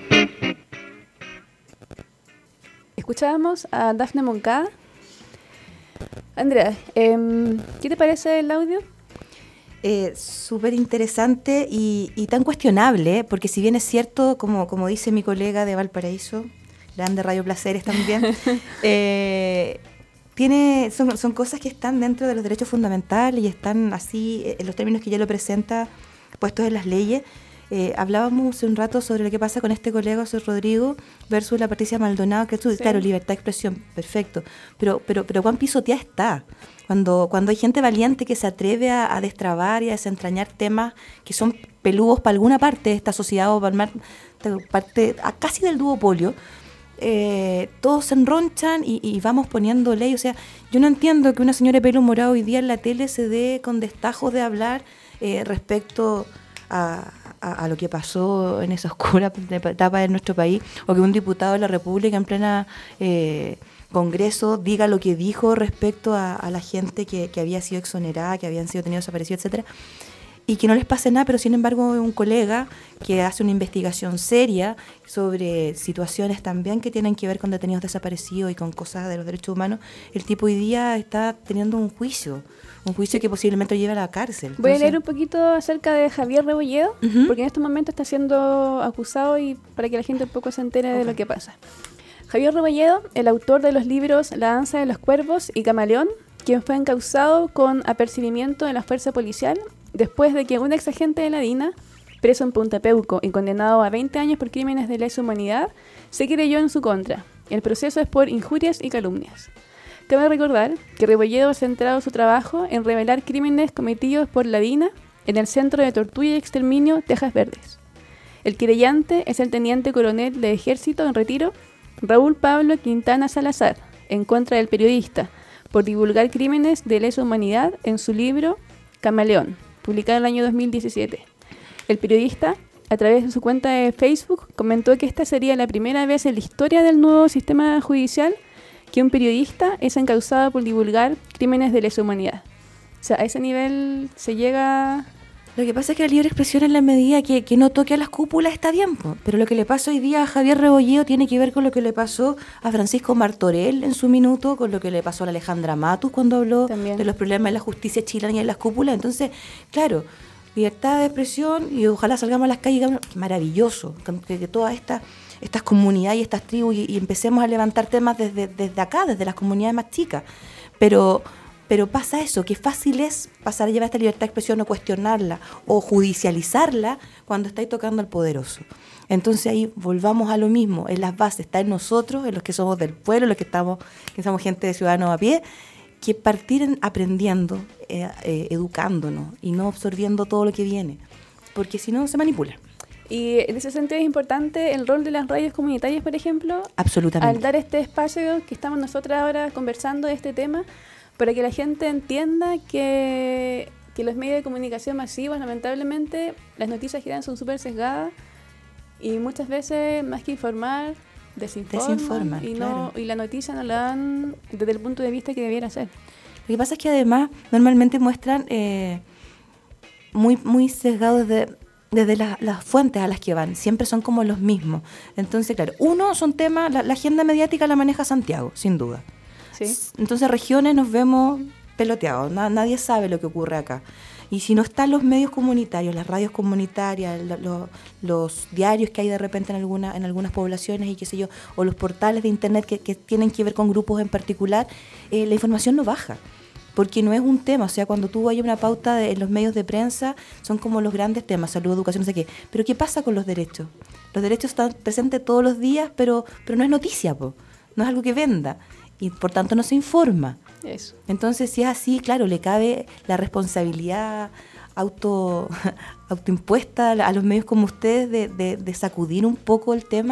Escuchábamos a Dafne Moncada. Andrea, eh, ¿qué te parece el audio? Eh, súper interesante y, y tan cuestionable, ¿eh? Porque si bien es cierto, como, como dice mi colega de Valparaíso, grande Radio Placeres también, eh, tiene, son, son cosas que están dentro de los derechos fundamentales y están así, en los términos que ya lo presenta, puestos en las leyes. Eh, hablábamos hace un rato sobre lo que pasa con este colega José Rodrigo versus la Patricia Maldonado, que es, sí. claro, libertad de expresión, perfecto, pero pero pero cuán pisoteada está cuando cuando hay gente valiente que se atreve a, a destrabar y a desentrañar temas que son peludos para alguna parte de esta sociedad o para parte a casi del duopolio. Eh, todos se enronchan y, y vamos poniendo ley. O sea, yo no entiendo que una señora de pelo morado hoy día en la tele se dé con destajos de hablar eh, respecto a A, a lo que pasó en esa oscura etapa de nuestro país, o que un diputado de la República en plena eh, Congreso diga lo que dijo respecto a, a la gente que, que había sido exonerada, que habían sido tenidos desaparecidos, etcétera, y que no les pase nada, pero sin embargo un colega que hace una investigación seria sobre situaciones también que tienen que ver con detenidos desaparecidos y con cosas de los derechos humanos, el tipo hoy día está teniendo un juicio, un juicio que posiblemente lo lleve a la cárcel. Voy Entonces, a leer un poquito acerca de Javier Rebolledo, uh-huh. porque en estos momentos está siendo acusado y para que la gente un poco se entere okay. de lo que pasa. Javier Rebolledo, el autor de los libros La danza de los cuervos y Camaleón, quien fue encausado con apercibimiento de la fuerza policial después de que un ex agente de la DINA, preso en Punta Peuco y condenado a veinte años por crímenes de lesa humanidad, se querelló en su contra. El proceso es por injurias y calumnias. Cabe recordar que Rebolledo ha centrado su trabajo en revelar crímenes cometidos por la DINA en el Centro de Tortura y Exterminio Tejas Verdes. El querellante es el teniente coronel de Ejército en retiro, Raúl Pablo Quintana Salazar, en contra del periodista, por divulgar crímenes de lesa humanidad en su libro Camaleón, publicado en el año dos mil diecisiete. El periodista, a través de su cuenta de Facebook, comentó que esta sería la primera vez en la historia del nuevo sistema judicial que un periodista es encausado por divulgar crímenes de lesa humanidad. O sea, a ese nivel se llega... Lo que pasa es que la libre expresión en la medida que, que no toque a las cúpulas está bien, po. Pero lo que le pasó hoy día a Javier Rebolledo tiene que ver con lo que le pasó a Francisco Martorell en su minuto, con lo que le pasó a la Alejandra Matus cuando habló También. de los problemas de la justicia chilena y en las cúpulas. Entonces, claro, libertad de expresión y ojalá salgamos a las calles, maravilloso, que, que todas estas estas comunidades y estas tribus y, y empecemos a levantar temas desde, desde acá, desde las comunidades más chicas. Pero... Pero pasa eso, que fácil es pasar a llevar esta libertad de expresión o cuestionarla o judicializarla cuando estáis tocando al poderoso. Entonces ahí volvamos a lo mismo, en las bases, está en nosotros, en los que somos del pueblo, en los que estamos, que somos gente de ciudadanos a pie, que partir en aprendiendo, eh, eh, educándonos y no absorbiendo todo lo que viene, porque si no se manipula. Y en ese sentido es importante el rol de las radios comunitarias, por ejemplo. Absolutamente. Al dar este espacio que estamos nosotras ahora conversando de este tema, para que la gente entienda que, que los medios de comunicación masivos, lamentablemente, las noticias que dan son súper sesgadas y muchas veces, más que informar, desinforman, desinforman y, no, claro. y la noticia no la dan desde el punto de vista que debiera ser. Lo que pasa es que además normalmente muestran eh, muy, muy sesgados desde, desde la, las fuentes a las que van, siempre son como los mismos. Entonces, claro, uno son temas, la, la agenda mediática la maneja Santiago, sin duda. ¿Sí? Entonces regiones nos vemos peloteados, na, nadie sabe lo que ocurre acá. Y si no están los medios comunitarios, las radios comunitarias, lo, lo, los diarios que hay de repente en, alguna, en algunas poblaciones y qué sé yo, o los portales de internet que, que tienen que ver con grupos en particular, eh, la información no baja. Porque no es un tema, o sea, cuando tú hay una pauta de, en los medios de prensa, son como los grandes temas, salud, educación, no sé qué. Pero ¿qué pasa con los derechos? Los derechos están presentes todos los días, pero, pero no es noticia, po. No es algo que venda. Y por tanto no se informa. Eso. Entonces, si es así, claro, le cabe la responsabilidad auto autoimpuesta a los medios como ustedes de, de, de sacudir un poco el tema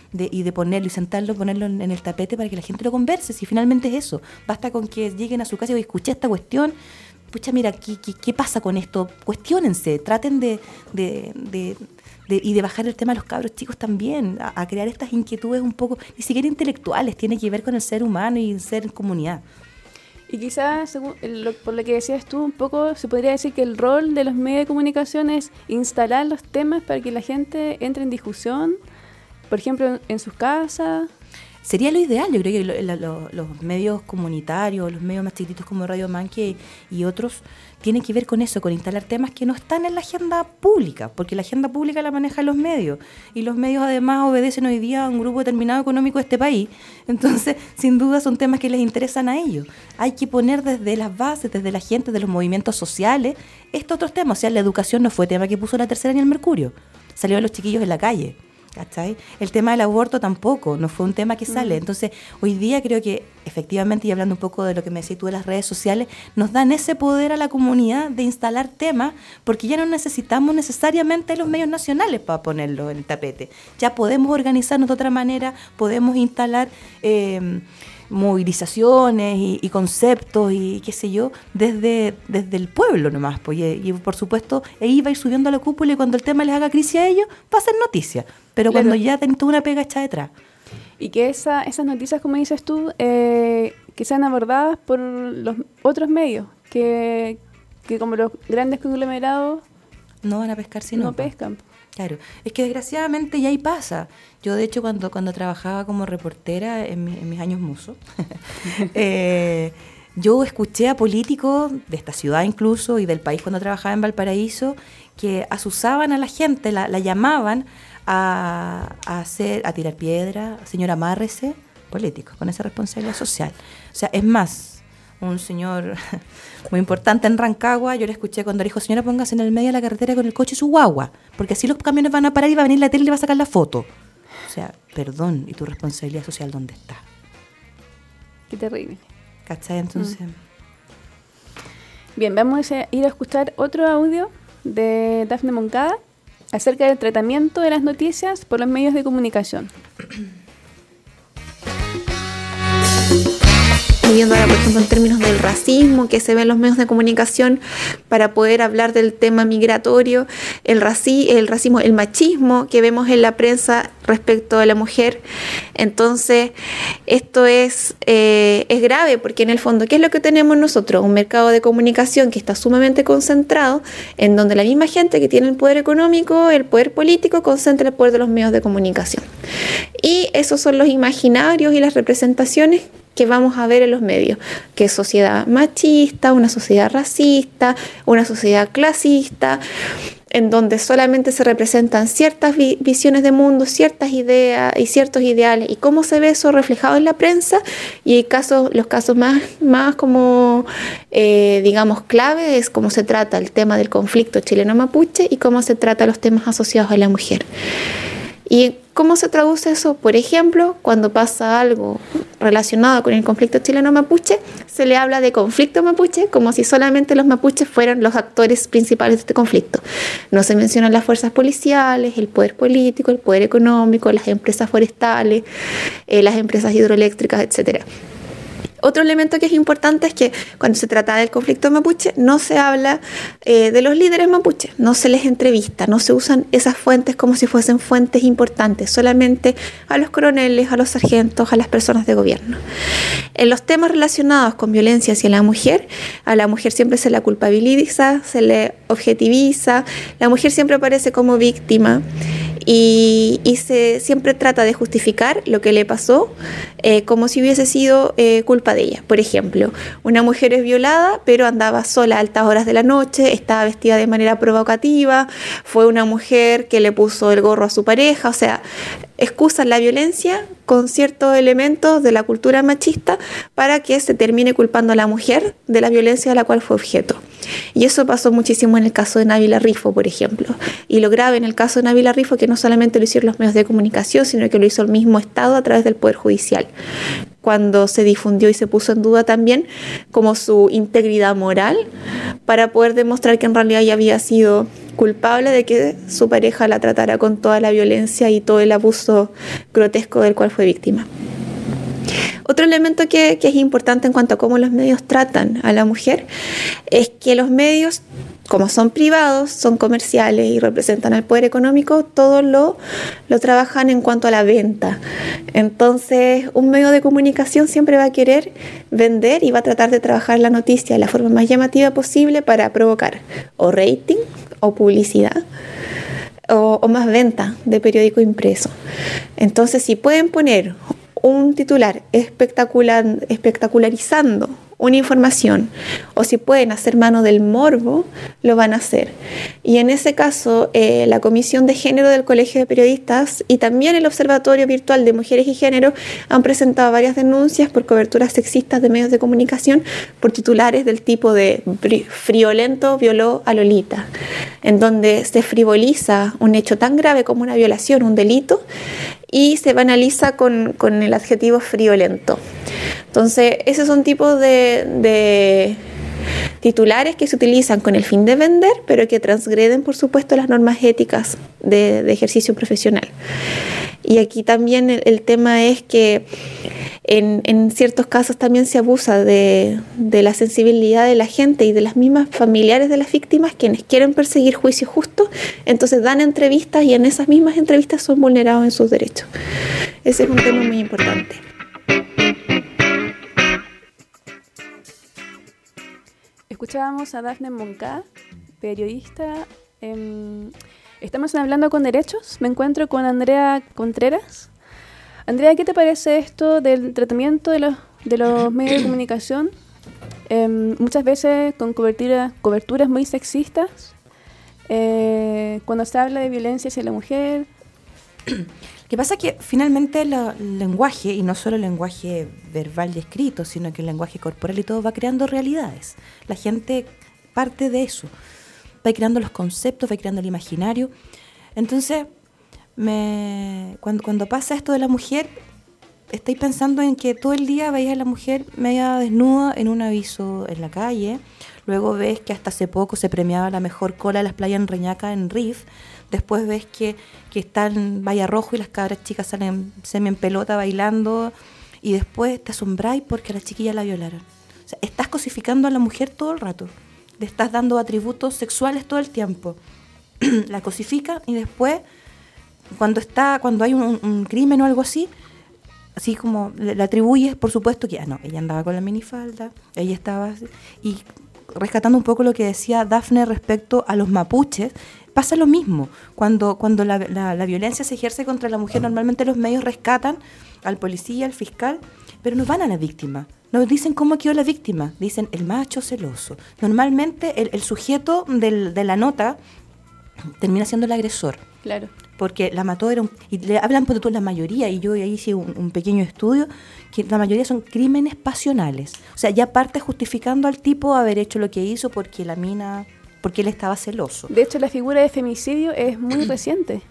de, y de ponerlo y sentarlo, ponerlo en, en el tapete para que la gente lo converse, si finalmente es eso. Basta con que lleguen a su casa y escuché esta cuestión, pucha, mira, ¿qué, qué, qué pasa con esto? Cuestiónense, traten de, de, de, de, y de bajar el tema a los cabros chicos también, a, a crear estas inquietudes un poco, ni siquiera intelectuales, tiene que ver con el ser humano y el ser en comunidad. Y quizás, según, lo, por lo que decías tú, un poco se podría decir que el rol de los medios de comunicación es instalar los temas para que la gente entre en discusión, por ejemplo, en, en sus casas. Sería lo ideal, yo creo que lo, lo, los medios comunitarios, los medios más chiquititos como Radio Manque y otros, tienen que ver con eso, con instalar temas que no están en la agenda pública, porque la agenda pública la manejan los medios, y los medios además obedecen hoy día a un grupo determinado económico de este país, entonces sin duda son temas que les interesan a ellos. Hay que poner desde las bases, desde la gente, de los movimientos sociales, estos otros temas. O sea, la educación no fue tema que puso La Tercera ni el Mercurio, salió a los chiquillos en la calle, ¿cachai? El tema del aborto tampoco, no fue un tema que sale. Mm. Entonces, hoy día creo que, efectivamente, y hablando un poco de lo que me decías tú de las redes sociales, nos dan ese poder a la comunidad de instalar temas, porque ya no necesitamos necesariamente los medios nacionales para ponerlos en el tapete. Ya podemos organizarnos de otra manera, podemos instalar eh, movilizaciones y, y conceptos y qué sé yo, desde, desde el pueblo nomás. Pues, y, y por supuesto, ahí va a ir subiendo a la cúpula y cuando el tema les haga crisis a ellos, va a ser noticia. Pero claro, cuando ya tenés toda una pega hecha detrás. Y que esa, esas noticias, como dices tú, eh, que sean abordadas por los otros medios, que, que como los grandes conglomerados no van a pescar si no, no pescan. Claro, es que desgraciadamente ya ahí pasa. Yo de hecho cuando, cuando trabajaba como reportera en, mi, en mis años mozos, eh, yo escuché a políticos de esta ciudad incluso y del país cuando trabajaba en Valparaíso que asusaban a la gente, la, la llamaban a, a hacer, a tirar piedra, señor amárrese, políticos con esa responsabilidad social. O sea, es más, un señor muy importante en Rancagua, yo le escuché cuando le dijo, señora, póngase en el medio de la carretera con el coche y su guagua, porque así los camiones van a parar y va a venir la tele y le va a sacar la foto. O sea, perdón, ¿y tu responsabilidad social dónde está? Qué terrible. ¿Cachai? Entonces... Mm. Bien, vamos a ir a escuchar otro audio de Dafne Moncada acerca del tratamiento de las noticias por los medios de comunicación. Viendo ahora, por ejemplo, en términos del racismo que se ve en los medios de comunicación para poder hablar del tema migratorio, el, raci- el racismo, el machismo que vemos en la prensa respecto a la mujer. Entonces, esto es, eh, es grave porque en el fondo, ¿qué es lo que tenemos nosotros? Un mercado de comunicación que está sumamente concentrado, en donde la misma gente que tiene el poder económico, el poder político, concentra el poder de los medios de comunicación. Y esos son los imaginarios y las representaciones que vamos a ver en los medios, que es sociedad machista, una sociedad racista, una sociedad clasista, en donde solamente se representan ciertas vi- visiones de mundo, ciertas ideas y ciertos ideales, y cómo se ve eso reflejado en la prensa, y hay casos, los casos más, más como, eh, digamos, clave es cómo se trata el tema del conflicto chileno-mapuche y cómo se trata los temas asociados a la mujer. ¿Y cómo se traduce eso? Por ejemplo, cuando pasa algo relacionado con el conflicto chileno-mapuche, se le habla de conflicto mapuche como si solamente los mapuches fueran los actores principales de este conflicto. No se mencionan las fuerzas policiales, el poder político, el poder económico, las empresas forestales, eh, las empresas hidroeléctricas, etcétera. Otro elemento que es importante es que cuando se trata del conflicto mapuche no se habla eh, de los líderes mapuches, no se les entrevista, no se usan esas fuentes como si fuesen fuentes importantes, solamente a los coroneles, a los sargentos, a las personas de gobierno. En los temas relacionados con violencia hacia la mujer, a la mujer siempre se la culpabiliza, se le objetiviza, la mujer siempre aparece como víctima. Y, y se siempre trata de justificar lo que le pasó eh, como si hubiese sido eh, culpa de ella. Por ejemplo, una mujer es violada, pero andaba sola a altas horas de la noche, estaba vestida de manera provocativa, fue una mujer que le puso el gorro a su pareja, o sea, excusan la violencia con ciertos elementos de la cultura machista para que se termine culpando a la mujer de la violencia de la cual fue objeto. Y eso pasó muchísimo en el caso de Nabila Rifo, por ejemplo. Y lo grave en el caso de Nabila Rifo que no solamente lo hicieron los medios de comunicación, sino que lo hizo el mismo Estado a través del Poder Judicial, cuando se difundió y se puso en duda también como su integridad moral para poder demostrar que en realidad ella había sido culpable de que su pareja la tratara con toda la violencia y todo el abuso grotesco del cual fue víctima. Otro elemento que, que es importante en cuanto a cómo los medios tratan a la mujer es que los medios, como son privados, son comerciales y representan al poder económico, todo lo, lo trabajan en cuanto a la venta. Entonces, un medio de comunicación siempre va a querer vender y va a tratar de trabajar la noticia de la forma más llamativa posible para provocar o rating o publicidad o, o más venta de periódico impreso. Entonces, si pueden poner un titular espectacular, espectacularizando una información, o si pueden hacer mano del morbo, lo van a hacer. Y en ese caso, eh, la Comisión de Género del Colegio de Periodistas y también el Observatorio Virtual de Mujeres y Género han presentado varias denuncias por coberturas sexistas de medios de comunicación por titulares del tipo de Friolento violó a Lolita, en donde se frivoliza un hecho tan grave como una violación, un delito, y se banaliza con, con el adjetivo friolento. Entonces, esos son tipos de, de titulares que se utilizan con el fin de vender, pero que transgreden, por supuesto, las normas éticas de, de ejercicio profesional. Y aquí también el, el tema es que en, en ciertos casos también se abusa de, de la sensibilidad de la gente y de las mismas familiares de las víctimas, quienes quieren perseguir juicios justos, entonces dan entrevistas y en esas mismas entrevistas son vulnerados en sus derechos. Ese es un tema muy importante. Escuchábamos a Dafne Moncada, periodista. Eh, estamos en Hablando con Derechos. Me encuentro con Andrea Contreras. Andrea, ¿qué te parece esto del tratamiento de los, de los medios de comunicación? Eh, muchas veces con cobertura, coberturas muy sexistas, eh, cuando se habla de violencia hacia la mujer. Lo que pasa es que finalmente lo, el lenguaje, y no solo el lenguaje verbal y escrito, sino que el lenguaje corporal y todo, va creando realidades. La gente parte de eso, va creando los conceptos, va creando el imaginario. Entonces, me, cuando, cuando pasa esto de la mujer, estáis pensando en que todo el día veis a la mujer media desnuda en un aviso en la calle, luego ves que hasta hace poco se premiaba la mejor cola de las playas en Reñaca, en Rif. Después ves que, que está en Valle Rojo y las cabras chicas salen semi en pelota bailando, y después te asombráis porque a la chiquilla la violaron. O sea, estás cosificando a la mujer todo el rato, le estás dando atributos sexuales todo el tiempo. La cosifica y después, cuando está cuando hay un, un crimen o algo así, así como le, le atribuyes, por supuesto, que ah, no, ella andaba con la minifalda, ella estaba así. Y rescatando un poco lo que decía Dafne respecto a los mapuches, pasa lo mismo. Cuando, cuando la, la, la violencia se ejerce contra la mujer, normalmente los medios rescatan al policía, al fiscal, pero no van a la víctima. No dicen cómo quedó la víctima, dicen el macho celoso. Normalmente el, el sujeto del, de la nota termina siendo el agresor. Claro. Porque la mató, era un, y le hablan por toda la mayoría, y yo ahí hice un, un pequeño estudio, que la mayoría son crímenes pasionales. O sea, ya parte justificando al tipo haber hecho lo que hizo porque la mina, porque él estaba celoso. De hecho, la figura de femicidio es muy reciente.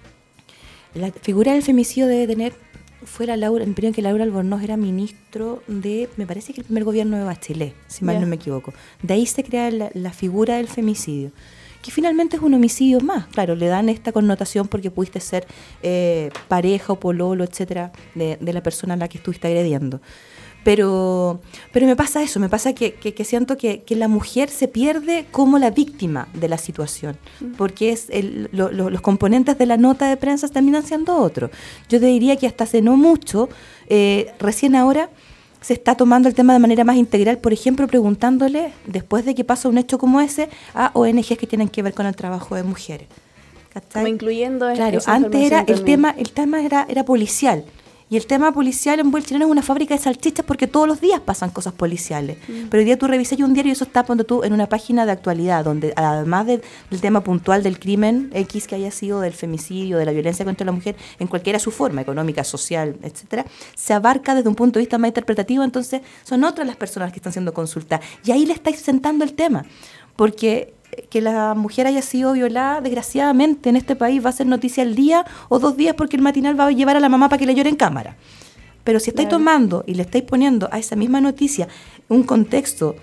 La figura del femicidio debe tener, fuera Laura, en el periodo en que Laura Albornoz era ministro de, me parece que el primer gobierno de Bachelet, si mal yeah. no me equivoco. De ahí se crea la, la figura del femicidio, que finalmente es un homicidio más. Claro, le dan esta connotación porque pudiste ser eh, pareja o pololo, etcétera, de, de la persona a la que estuviste agrediendo. Pero, pero me pasa eso, me pasa que, que, que siento que, que la mujer se pierde como la víctima de la situación, porque es el, lo, lo, los componentes de la nota de prensa terminan siendo otros. Yo te diría que hasta hace no mucho, eh, recién ahora, se está tomando el tema de manera más integral, por ejemplo, preguntándole, después de que pasa un hecho como ese, a O N Ges que tienen que ver con el trabajo de mujeres. ¿Cachai? Como incluyendo claro, antes era el tema, el tema era, era policial. Y el tema policial en Bolchirón es una fábrica de salchichas porque todos los días pasan cosas policiales. Mm. Pero hoy día tú revisas un diario y eso está cuando tú en una página de actualidad, donde además de, del tema puntual del crimen X que haya sido, del femicidio, de la violencia contra la mujer, en cualquiera su forma, económica, social, etcétera, se abarca desde un punto de vista más interpretativo. Entonces son otras las personas que están siendo consultadas. Y ahí le estáis sentando el tema. Porque que la mujer haya sido violada, desgraciadamente en este país va a ser noticia el día o dos días porque el matinal va a llevar a la mamá para que le llore en cámara. Pero si estáis claro. tomando y le estáis poniendo a esa misma noticia un contexto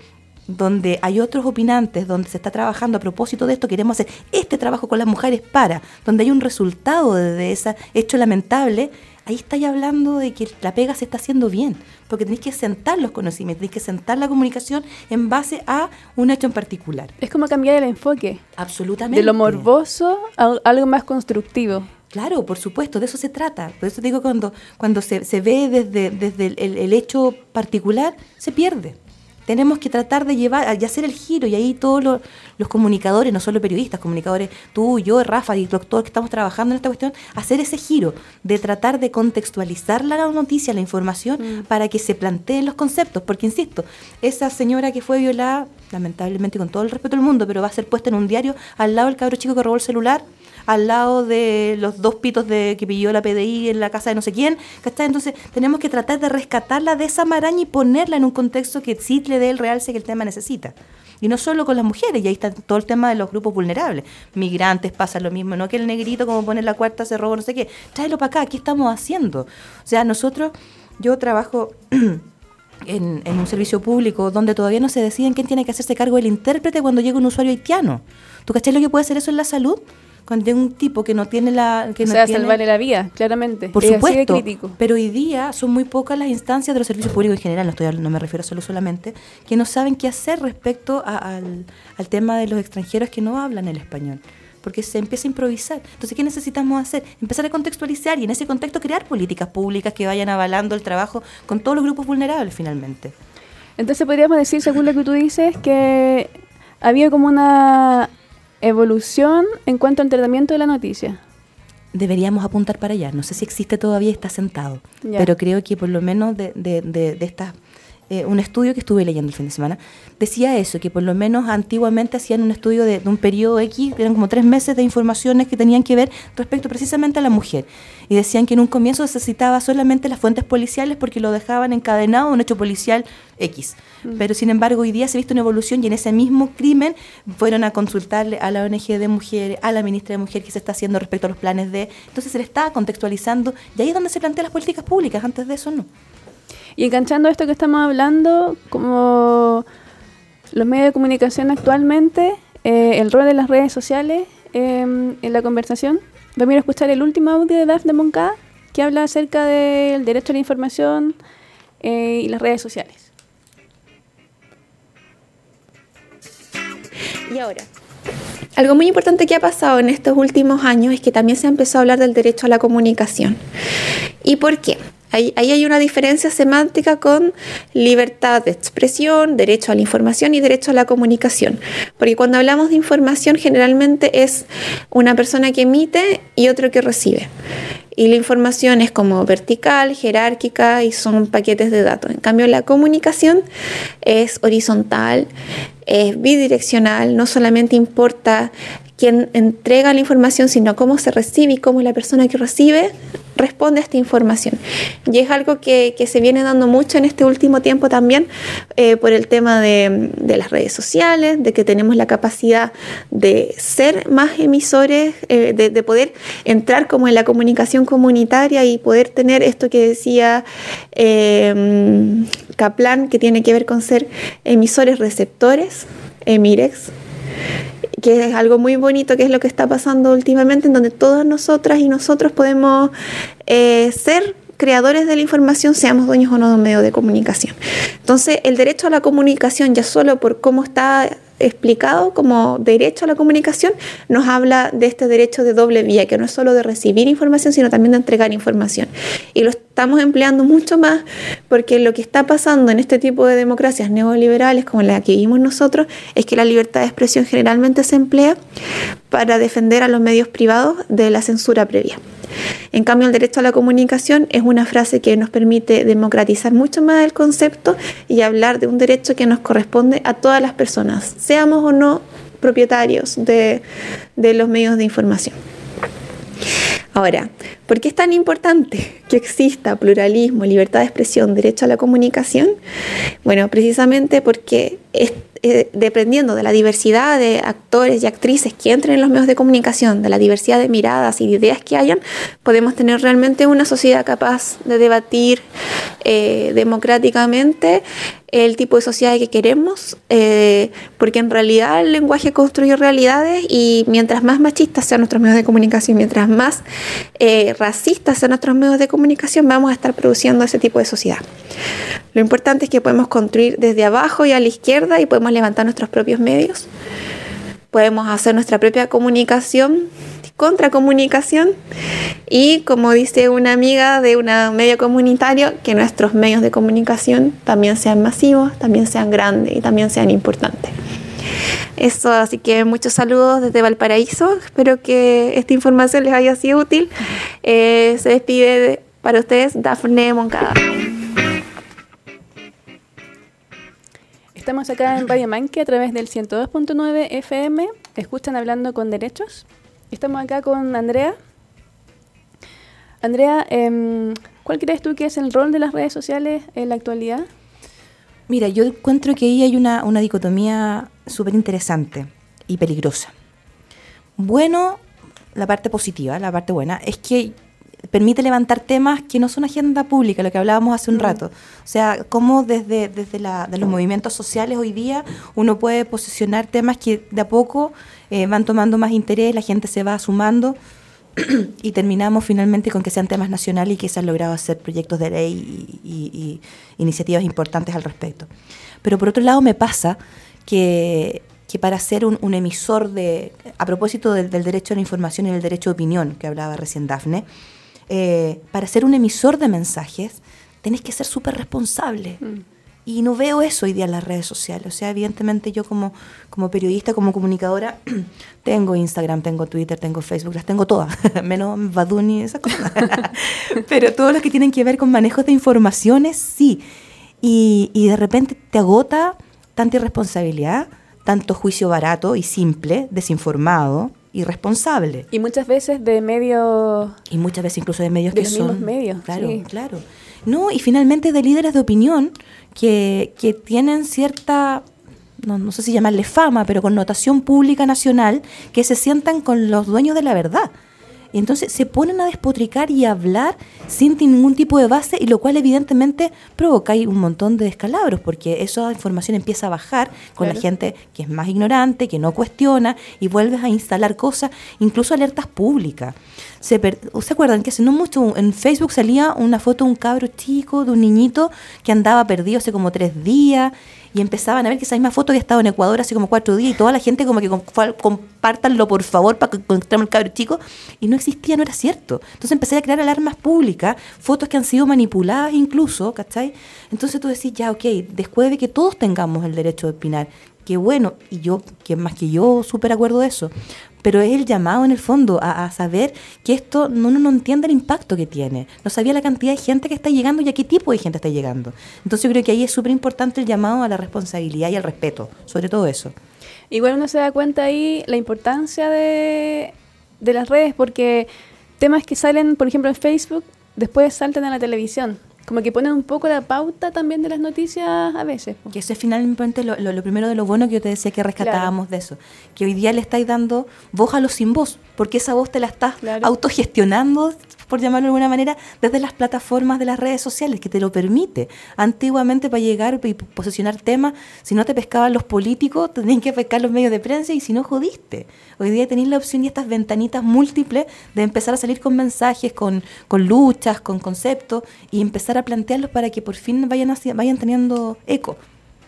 donde hay otros opinantes, donde se está trabajando a propósito de esto, queremos hacer este trabajo con las mujeres para, donde hay un resultado de, de ese hecho lamentable, ahí estáis hablando de que la pega se está haciendo bien, porque tenéis que sentar los conocimientos, tenéis que sentar la comunicación en base a un hecho en particular. Es como cambiar el enfoque. Absolutamente. De lo morboso a algo más constructivo. Claro, por supuesto, de eso se trata. Por eso digo, cuando, cuando se, se ve desde, desde el, el, el hecho particular, se pierde. Tenemos que tratar de llevar y hacer el giro, y ahí todos los, los comunicadores, no solo periodistas, comunicadores, tú, yo, Rafa y el doctor que estamos trabajando en esta cuestión, hacer ese giro de tratar de contextualizar la noticia, la información, mm. para que se planteen los conceptos, porque insisto, esa señora que fue violada, lamentablemente con todo el respeto del mundo, pero va a ser puesta en un diario al lado del cabro chico que robó el celular, al lado de los dos pitos de que pilló la P D I en la casa de no sé quién, ¿cachai? Entonces tenemos que tratar de rescatarla de esa maraña y ponerla en un contexto que sí le dé el realce que el tema necesita. Y no solo con las mujeres, y ahí está todo el tema de los grupos vulnerables. Migrantes pasa lo mismo, no que el negrito como pone la cuarta se robó no sé qué, tráelo para acá, ¿qué estamos haciendo? O sea, nosotros, yo trabajo en, en un servicio público donde todavía no se decide quién tiene que hacerse cargo del intérprete cuando llega un usuario haitiano. ¿Tú cachai lo que puede hacer eso en la salud? Cuando hay un tipo que no tiene la... Que o no sea, tiene, salvarle la vida, claramente. Por es supuesto, así de crítico. Pero hoy día son muy pocas las instancias de los servicios públicos en general, no, estoy, no me refiero a salud solamente, que no saben qué hacer respecto a, al, al tema de los extranjeros que no hablan el español, porque se empieza a improvisar. Entonces, ¿qué necesitamos hacer? Empezar a contextualizar y en ese contexto crear políticas públicas que vayan avalando el trabajo con todos los grupos vulnerables finalmente. Entonces podríamos decir, según lo que tú dices, que había como una evolución en cuanto al tratamiento de la noticia. Deberíamos apuntar para allá. No sé si existe todavía, está sentado. Ya. Pero creo que por lo menos de, de, de, de estas... Eh, un estudio que estuve leyendo el fin de semana decía eso, que por lo menos antiguamente hacían un estudio de, de un periodo X, eran como tres meses de informaciones que tenían que ver respecto precisamente a la mujer, y decían que en un comienzo se citaba solamente las fuentes policiales porque lo dejaban encadenado a un hecho policial X, mm. pero sin embargo hoy día se ha visto una evolución y en ese mismo crimen fueron a consultarle a la O N G de mujeres, a la ministra de Mujer, que se está haciendo respecto a los planes de, entonces se le está contextualizando y ahí es donde se plantean las políticas públicas, antes de eso no. Y enganchando esto que estamos hablando, como los medios de comunicación actualmente, eh, el rol de las redes sociales eh, en la conversación, vamos a ir a escuchar el último audio de Dafne Moncada, que habla acerca del derecho a la información eh, y las redes sociales. Y ahora, algo muy importante que ha pasado en estos últimos años es que también se empezó a hablar del derecho a la comunicación. ¿Y por qué? Ahí, ahí hay una diferencia semántica con libertad de expresión, derecho a la información y derecho a la comunicación. Porque cuando hablamos de información generalmente es una persona que emite y otro que recibe. Y la información es como vertical, jerárquica y son paquetes de datos. En cambio, la comunicación es horizontal, es bidireccional, no solamente importa quién entrega la información, sino cómo se recibe y cómo la persona que recibe responde a esta información. Y es algo que, que se viene dando mucho en este último tiempo también eh, por el tema de, de las redes sociales, de que tenemos la capacidad de ser más emisores, eh, de, de poder entrar como en la comunicación comunitaria y poder tener esto que decía eh, Kaplan, que tiene que ver con ser emisores receptores, Emirex, que es algo muy bonito, que es lo que está pasando últimamente, en donde todas nosotras y nosotros podemos eh, ser creadores de la información, seamos dueños o no de un medio de comunicación. Entonces, el derecho a la comunicación, ya solo por cómo está explicado como derecho a la comunicación, nos habla de este derecho de doble vía, que no es solo de recibir información, sino también de entregar información. Y lo estamos empleando mucho más porque lo que está pasando en este tipo de democracias neoliberales como la que vivimos nosotros es que la libertad de expresión generalmente se emplea para defender a los medios privados de la censura previa. En cambio, el derecho a la comunicación es una frase que nos permite democratizar mucho más el concepto y hablar de un derecho que nos corresponde a todas las personas, seamos o no propietarios de, de los medios de información. Ahora, ¿por qué es tan importante que exista pluralismo, libertad de expresión, derecho a la comunicación? Bueno, precisamente porque es eh, dependiendo de la diversidad de actores y actrices que entren en los medios de comunicación, de la diversidad de miradas y de ideas que hayan, podemos tener realmente una sociedad capaz de debatir eh, democráticamente el tipo de sociedad que queremos, eh, porque en realidad el lenguaje construye realidades y mientras más machistas sean nuestros medios de comunicación, mientras más eh, racistas sean nuestros medios de comunicación, vamos a estar produciendo ese tipo de sociedad. Lo importante es que podemos construir desde abajo y a la izquierda y podemos levantar nuestros propios medios, podemos hacer nuestra propia comunicación, contracomunicación y, como dice una amiga de un medio comunitario, que nuestros medios de comunicación también sean masivos, también sean grandes y también sean importantes. Eso, así que muchos saludos desde Valparaíso, espero que esta información les haya sido útil. Eh, se despide de, para ustedes Dafne Moncada. Estamos acá en Radio Manque a través del ciento dos punto nueve F M, escuchan Hablando con Derechos. Estamos acá con Andrea. Andrea, eh, ¿cuál crees tú que es el rol de las redes sociales en la actualidad? Mira, yo encuentro que ahí hay una, una dicotomía súper interesante y peligrosa. Bueno, la parte positiva, la parte buena, es que permite levantar temas que no son agenda pública, lo que hablábamos hace un rato. O sea, cómo desde, desde la, de los movimientos sociales hoy día uno puede posicionar temas que de a poco eh, van tomando más interés, la gente se va sumando y terminamos finalmente con que sean temas nacionales y que se han logrado hacer proyectos de ley y, y, y iniciativas importantes al respecto. Pero por otro lado me pasa que, que para ser un, un emisor de, a propósito del, del derecho a la información y del derecho a opinión que hablaba recién Dafne, eh, para ser un emisor de mensajes tenés que ser súper responsable. Mm. Y no veo eso hoy día en las redes sociales. O sea, evidentemente yo como, como periodista, como comunicadora, tengo Instagram, tengo Twitter, tengo Facebook, las tengo todas, menos Badoo y esas cosas. Pero todo lo que tienen que ver con manejos de informaciones, sí. Y, y de repente te agota tanta irresponsabilidad, tanto juicio barato y simple, desinformado, irresponsable. Y muchas veces de medios... Y muchas veces incluso de medios de que los son... mismos medios, claro, sí. claro. No, y finalmente de líderes de opinión que, que tienen cierta, no, no sé si llamarle fama, pero connotación pública nacional, que se sientan con los dueños de la verdad. Y entonces se ponen a despotricar y a hablar sin ningún tipo de base, y lo cual evidentemente provoca ahí un montón de descalabros, porque esa información empieza a bajar con claro. la gente que es más ignorante, que no cuestiona, y vuelves a instalar cosas, incluso alertas públicas. Se, per- ¿Se acuerdan que hace no mucho en Facebook salía una foto de un cabro chico, de un niñito que andaba perdido hace como tres días? Y empezaban a ver que esa misma foto había estado en Ecuador hace como cuatro días y toda la gente como que compártanlo por favor para que encontremos el cabro chico, y no existía, no era cierto. Entonces empecé a crear alarmas públicas, fotos que han sido manipuladas incluso, ¿cachai? Entonces tú decís, ya, ok, después de que todos tengamos el derecho de opinar, qué bueno, y yo, que más que yo, súper acuerdo de eso, pero es el llamado en el fondo a, a saber que esto no, uno no entiende el impacto que tiene, no sabía la cantidad de gente que está llegando y a qué tipo de gente está llegando. Entonces yo creo que ahí es súper importante el llamado a la responsabilidad y al respeto, sobre todo eso. Igual uno se da cuenta ahí la importancia de, de las redes, porque temas que salen, por ejemplo, en Facebook, después saltan a la televisión. Como que ponen un poco la pauta también de las noticias a veces. Que eso es finalmente lo, lo, lo primero de lo bueno que yo te decía que rescatábamos claro. de eso. Que hoy día le estáis dando voz a los sin voz, porque esa voz te la estás claro. autogestionando, por llamarlo de alguna manera, desde las plataformas de las redes sociales, que te lo permite. Antiguamente, para llegar y posesionar temas, si no te pescaban los políticos, tenían que pescar los medios de prensa, y si no, jodiste. Hoy día tenéis la opción y estas ventanitas múltiples de empezar a salir con mensajes, con, con luchas, con conceptos, y empezar a plantearlos para que por fin vayan, hacia, vayan teniendo eco.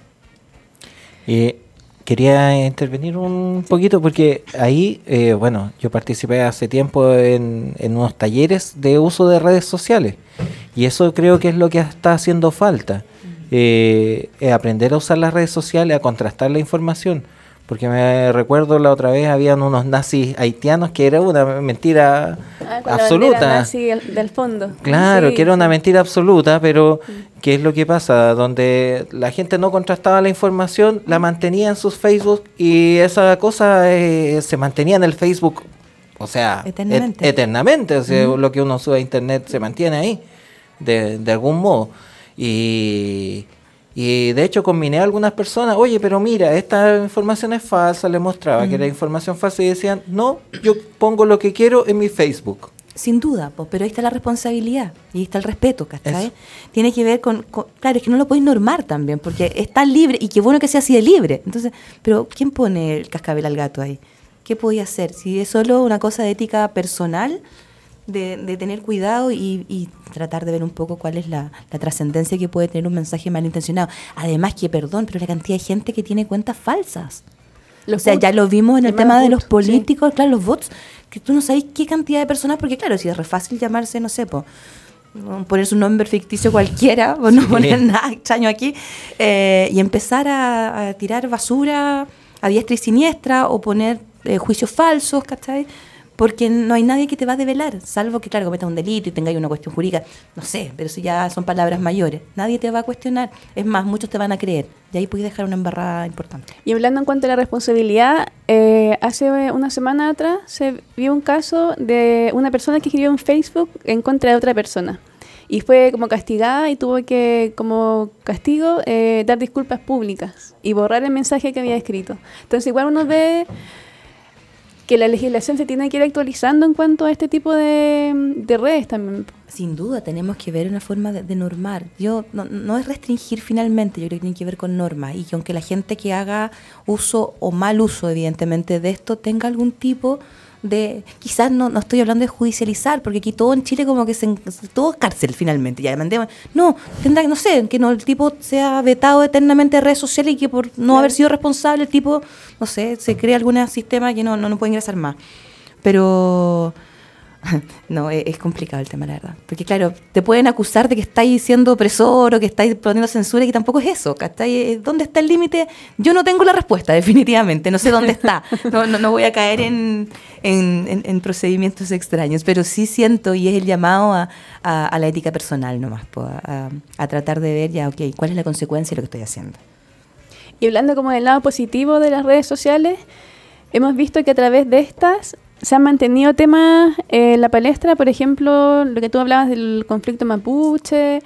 Eh, quería intervenir un poquito porque ahí, eh, bueno, yo participé hace tiempo en, en unos talleres de uso de redes sociales, y eso creo que es lo que está haciendo falta, eh, eh, aprender a usar las redes sociales, a contrastar la información. Porque me recuerdo la otra vez habían unos nazis haitianos que era una mentira ah, con absoluta. La nazi del fondo. Claro, sí, que era sí. una mentira absoluta, pero sí. ¿qué es lo que pasa? Donde la gente no contrastaba la información, la mantenía en sus Facebook, y esa cosa eh, se mantenía en el Facebook, o sea, eternamente. Et- eternamente. O sea, uh-huh. lo que uno sube a internet se mantiene ahí, de, de algún modo. Y... Y de hecho combiné a algunas personas, oye, pero mira, esta información es falsa, les mostraba mm. que era información falsa y decían, no, yo pongo lo que quiero en mi Facebook. Sin duda, pues, pero ahí está la responsabilidad y ahí está el respeto, ¿cachai? Tiene que ver con, con, claro, es que no lo podéis normar también, porque está libre y qué bueno que sea así de libre. Entonces, pero ¿quién pone el cascabel al gato ahí? ¿Qué podía hacer? Si es solo una cosa de ética personal, de, de tener cuidado y, y tratar de ver un poco cuál es la, la trascendencia que puede tener un mensaje malintencionado. Además que, perdón, pero la cantidad de gente que tiene cuentas falsas. Los o sea, bots, ya lo vimos en el tema de los políticos, sí. Claro, los bots, que tú no sabes qué cantidad de personas, porque claro, si es re fácil llamarse, no sé, po, poner su nombre ficticio cualquiera, o no sí. poner nada extraño aquí, eh, y empezar a, a tirar basura a diestra y siniestra, o poner eh, juicios falsos, ¿cachai? Porque no hay nadie que te va a develar, salvo que, claro, cometas un delito y tengáis una cuestión jurídica, no sé, pero si ya son palabras mayores. Nadie te va a cuestionar, es más, muchos te van a creer, y ahí puedes dejar una embarrada importante. Y hablando en cuanto a la responsabilidad, eh, hace una semana atrás se vio un caso de una persona que escribió en Facebook en contra de otra persona. Y fue como castigada y tuvo que, como castigo, eh, dar disculpas públicas y borrar el mensaje que había escrito. Entonces igual uno ve que la legislación se tiene que ir actualizando en cuanto a este tipo de, de redes también. Sin duda, tenemos que ver una forma de, de normar. Yo no, no es restringir finalmente, yo creo que tiene que ver con normas y que aunque la gente que haga uso o mal uso, evidentemente, de esto, tenga algún tipo de, quizás no, no estoy hablando de judicializar, porque aquí todo en Chile como que se, todo es cárcel finalmente, ya mandemos, no, tendrá que, no sé, que no el tipo sea vetado eternamente de redes sociales y que por no claro. haber sido responsable el tipo, no sé, se crea algún sistema que no, no, no puede ingresar más. Pero no, es, es complicado el tema, la verdad. Porque claro, te pueden acusar de que estáis siendo opresor o que estáis poniendo censura, y tampoco es eso. ¿Cachai? ¿Dónde está el límite? Yo no tengo la respuesta, definitivamente. No sé dónde está. No, no, no voy a caer en, en, en, en procedimientos extraños, pero sí siento, y es el llamado a, a, a la ética personal nomás, po, a, a tratar de ver ya, ok, cuál es la consecuencia de lo que estoy haciendo. Y hablando como del lado positivo de las redes sociales, hemos visto que a través de estas se han mantenido temas en eh, la palestra, por ejemplo, lo que tú hablabas del conflicto mapuche,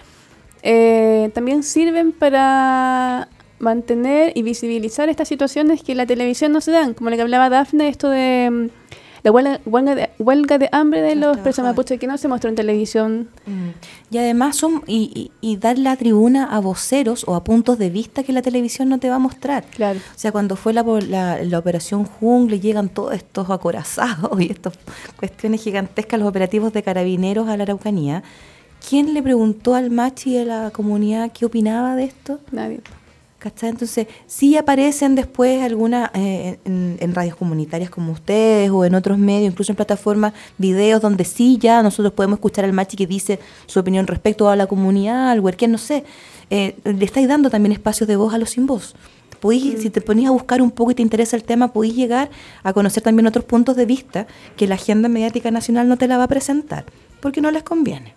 eh, también sirven para mantener y visibilizar estas situaciones que en la televisión no se dan, como lo que hablaba Dafne, esto de um, la huelga, huelga, de, huelga de hambre de los presos mapuches que no se mostró en televisión. Mm. Y además son y, y, y dar la tribuna a voceros o a puntos de vista que la televisión no te va a mostrar. Claro. O sea, cuando fue la, la, la operación Jungle, llegan todos estos acorazados y estas cuestiones gigantescas, los operativos de carabineros a la Araucanía. ¿Quién le preguntó al machi de la comunidad qué opinaba de esto? Nadie. ¿Cachai? Entonces, sí aparecen después algunas eh, en, en radios comunitarias como ustedes o en otros medios, incluso en plataformas, videos donde sí ya nosotros podemos escuchar al machi que dice su opinión respecto a la comunidad, al huerquén, no sé. Eh, le estáis dando también espacios de voz a los sin voz. Podís, mm. Si te ponías a buscar un poco y te interesa el tema, podís llegar a conocer también otros puntos de vista que la agenda mediática nacional no te la va a presentar, porque no les conviene.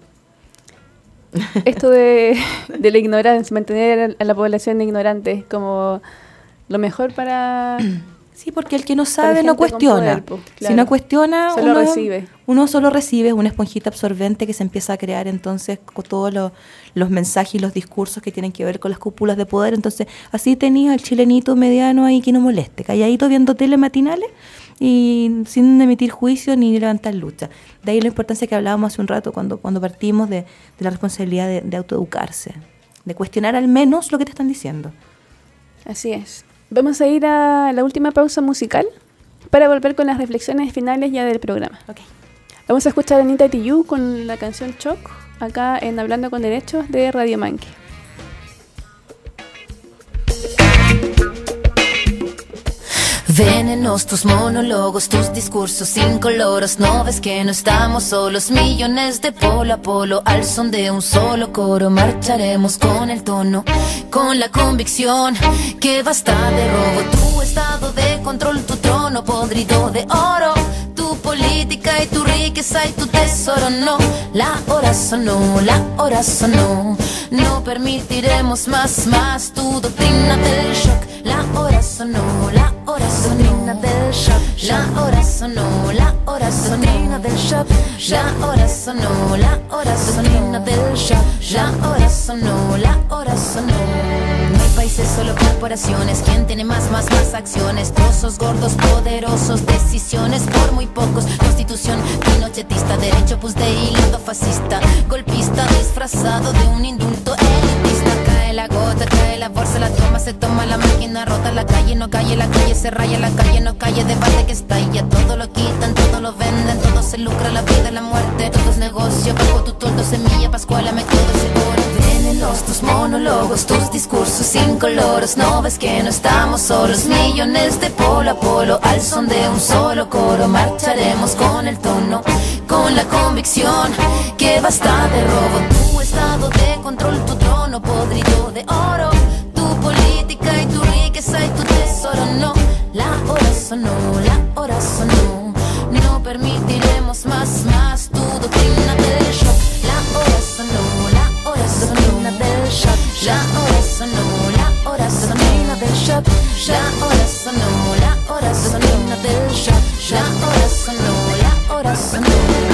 Esto de, de la ignorancia, mantener a la población ignorante es como lo mejor para... Sí, porque el que no sabe no cuestiona. Poder, pues, claro. Si no cuestiona, solo uno recibe. Uno solo recibe, es una esponjita absorbente que se empieza a crear entonces con todos los, los mensajes y los discursos que tienen que ver con las cúpulas de poder. Entonces, así tenías al chilenito mediano ahí que no moleste, calladito viendo tele matinales y sin emitir juicio ni levantar lucha. De ahí la importancia que hablábamos hace un rato cuando, cuando partimos de, de la responsabilidad de, de autoeducarse, de cuestionar al menos lo que te están diciendo. Así es. Vamos a ir a la última pausa musical para volver con las reflexiones finales ya del programa. Okay. Vamos a escuchar a Anita Tijoux con la canción Choc, acá en Hablando con Derechos de Radio Manque. Venenos tus monólogos, tus discursos incoloros. No ves que no estamos solos, millones de polo a polo. Al son de un solo coro marcharemos con el tono, con la convicción que basta de robo. Tu estado de control, tu trono podrido de oro, tu política y tu riqueza y tu tesoro. No, la hora sonó, la hora sonó. No permitiremos más, más tu doctrina del shock. La hora sonó, la hora sonó. Del shock. La hora sonó, la hora sonó. Del shock. La hora sonó, la hora sonó. Del shock. La hora sonó, la hora sonó. países, solo corporaciones. ¿Quién tiene más, más, más acciones? Trozos gordos, poderosos, decisiones por muy pocos. Constitución pinochetista, derecho pues de hilo fascista, golpista disfrazado de un indulto elitista. Cae la gota, cae la bolsa, la toma, se toma la máquina rota. La calle no calle, la calle se raya, la calle no calle, debate que estalla. Todo lo quitan, todo lo venden, todo se lucra, la vida y la muerte. Todo es negocio, bajo tu toldo, semilla, pascuala, me todo seguro. Venenos tus monólogos, tus discursos incoloros. No ves que no estamos solos, millones de polo a polo, al son de un solo coro. Marcharemos con el tono, con la convicción que basta de robo. Tu estado de control, tu trono podrido de oro, tu política y tu riqueza y tu tesoro. No, la hora sonó, la hora sonó. No permitiremos más, más tu doctrina del shock. La hora sonó, la hora sonó del shock. La hora sonó, la hora sonó del shock. La hora sonó, la hora sonó del shock. La hora sonó, la hora sonó.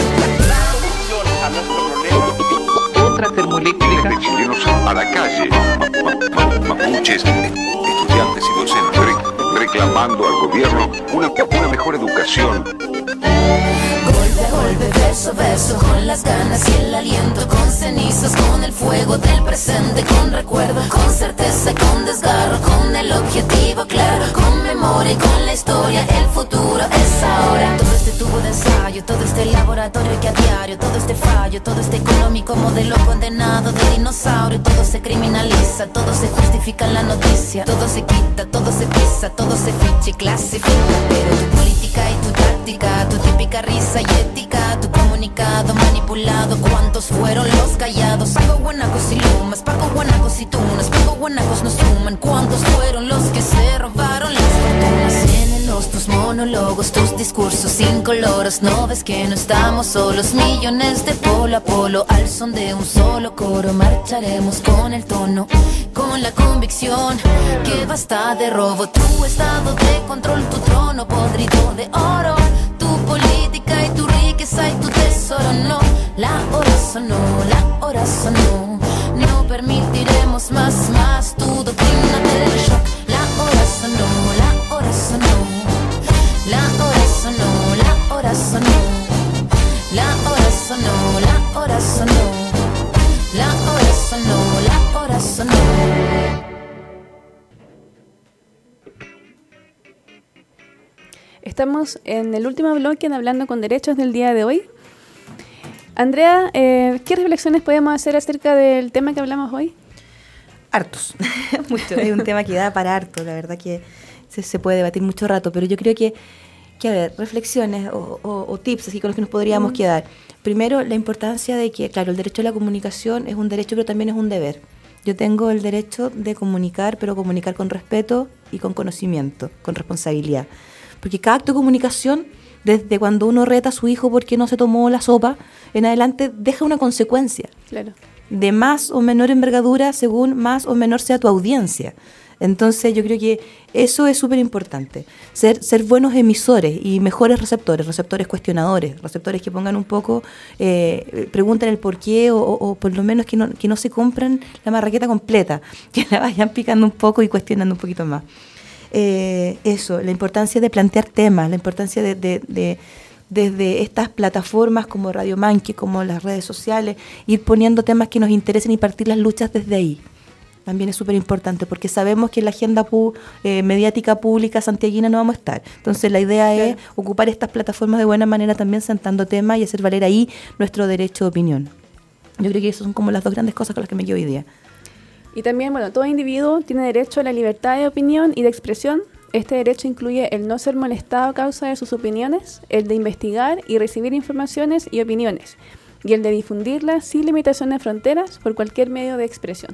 A nuestro problema, otra termoeléctrica. De chilenos a la calle, ma- ma- mapuches, estudiantes y docentes, re- reclamando al gobierno una, una mejor educación. Golpe a golpe, verso a verso, con las ganas y el aliento, con cenizas, con el fuego del presente, con recuerdo, con certeza y con desgarro, con el objetivo claro, con memoria y con la historia. El futuro es ahora. Todo este tubo de ensayo, todo este laboratorio que a diario, todo este fallo, todo este económico modelo condenado de dinosaurio. Todo se criminaliza, todo se justifica en la noticia, todo se quita, todo se pisa, todo se ficha y clasifica. Pero tu política y tu táctica, tu típica risa y ética, tu comunicado manipulado, ¿cuántos fueron los callados? Pago guanacos y lumas, pago guanacos y tunas, pago guanacos nos suman, ¿cuántos fueron los que se robaron las fortunas? Tienen los tus monólogos, tus discursos incoloros. No ves que no estamos solos, millones de polo a polo, al son de un solo coro. Marcharemos con el tono, con la convicción que basta de robo. Tu estado de control, tu trono podrido de oro, tu política y tu riqueza y tu tesoro. No, la hora sonó, la hora sonó. No permitiremos más, más tu doctrina del shock. La hora sonó, la hora sonó. La hora sonó, la hora sonó. La hora sonó, la hora sonó. La hora sonó, la hora sonó. Estamos en el último bloque en Hablando con Derechos del día de hoy. Andrea, eh, ¿qué reflexiones podemos hacer acerca del tema que hablamos hoy? Hartos, mucho. Es un tema que da para harto, la verdad que se, se puede debatir mucho rato, pero yo creo que, que a ver, reflexiones o, o, o tips así con los que nos podríamos mm. quedar. Primero, la importancia de que, claro, el derecho a la comunicación es un derecho, pero también es un deber. Yo tengo el derecho de comunicar, pero comunicar con respeto y con conocimiento, con responsabilidad. Porque cada acto de comunicación, desde cuando uno reta a su hijo porque no se tomó la sopa, en adelante deja una consecuencia. Claro. De más o menor envergadura según más o menor sea tu audiencia. Entonces yo creo que eso es súper importante. Ser, ser buenos emisores y mejores receptores, receptores cuestionadores, receptores que pongan un poco, eh, pregunten el por qué o, o, o por lo menos que no, que no se compren la marraqueta completa, que la vayan picando un poco y cuestionando un poquito más. Eh, eso, la importancia de plantear temas, la importancia de, de, de desde estas plataformas como Radio Manque, como las redes sociales, ir poniendo temas que nos interesen y partir las luchas desde ahí. También es súper importante porque sabemos que en la agenda pu- eh, mediática pública santiaguina no vamos a estar. Entonces la idea claro. es ocupar estas plataformas de buena manera también sentando temas y hacer valer ahí nuestro derecho de opinión. Yo creo que esas son como las dos grandes cosas con las que me quedo hoy día. Y también, bueno, todo individuo tiene derecho a la libertad de opinión y de expresión. Este derecho incluye el no ser molestado a causa de sus opiniones, el de investigar y recibir informaciones y opiniones, y el de difundirlas sin limitación de fronteras por cualquier medio de expresión.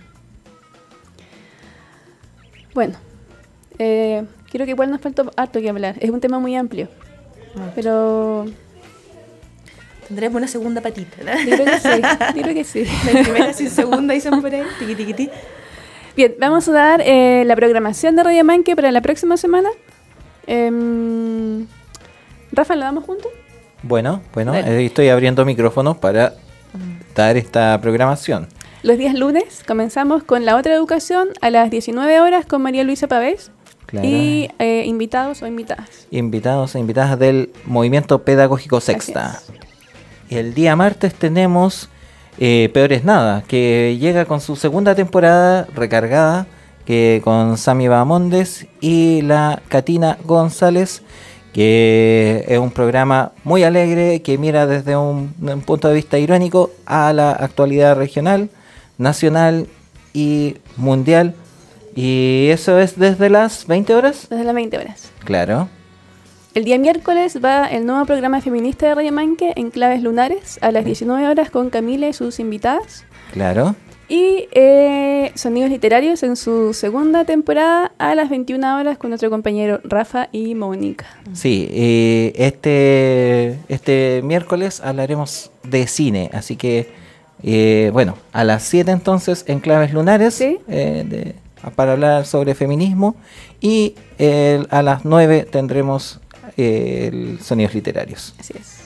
Bueno, eh, creo que igual nos falta harto que hablar. Es un tema muy amplio, Mucho. pero... Tendremos una segunda patita, ¿no? Yo creo que sí, yo creo que sí. La primera sin segunda dicen por ahí, tiqui, tiqui, tiqui. Bien, vamos a dar eh, la programación de Radio Manque para la próxima semana. Eh, Rafa, ¿lo damos juntos? Bueno, bueno, eh, estoy abriendo micrófonos para dar esta programación. Los días lunes comenzamos con la otra educación a las diecinueve horas con María Luisa Pavés. Claro. Y eh, invitados o invitadas. Invitados e invitadas del Movimiento Pedagógico Sexta. Y el día martes tenemos eh, Peor es Nada, que llega con su segunda temporada recargada, que con Sami Bahamondes y la Catina González, que es un programa muy alegre que mira desde un, un punto de vista irónico a la actualidad regional, nacional y mundial. ¿Y eso es desde las veinte horas? Desde las veinte horas. Claro. El día miércoles va el nuevo programa feminista de Radio Manque, Enclaves Lunares, a las diecinueve horas con Camila y sus invitadas. Claro. Y eh, Sonidos Literarios en su segunda temporada a las veintiuna horas con nuestro compañero Rafa y Mónica. Sí, eh, este, este miércoles hablaremos de cine, así que, eh, bueno, a las siete entonces Enclaves Lunares. ¿Sí? eh, de, para hablar sobre feminismo, y eh, a las nueve tendremos eh, el Sonidos Literarios. Así es.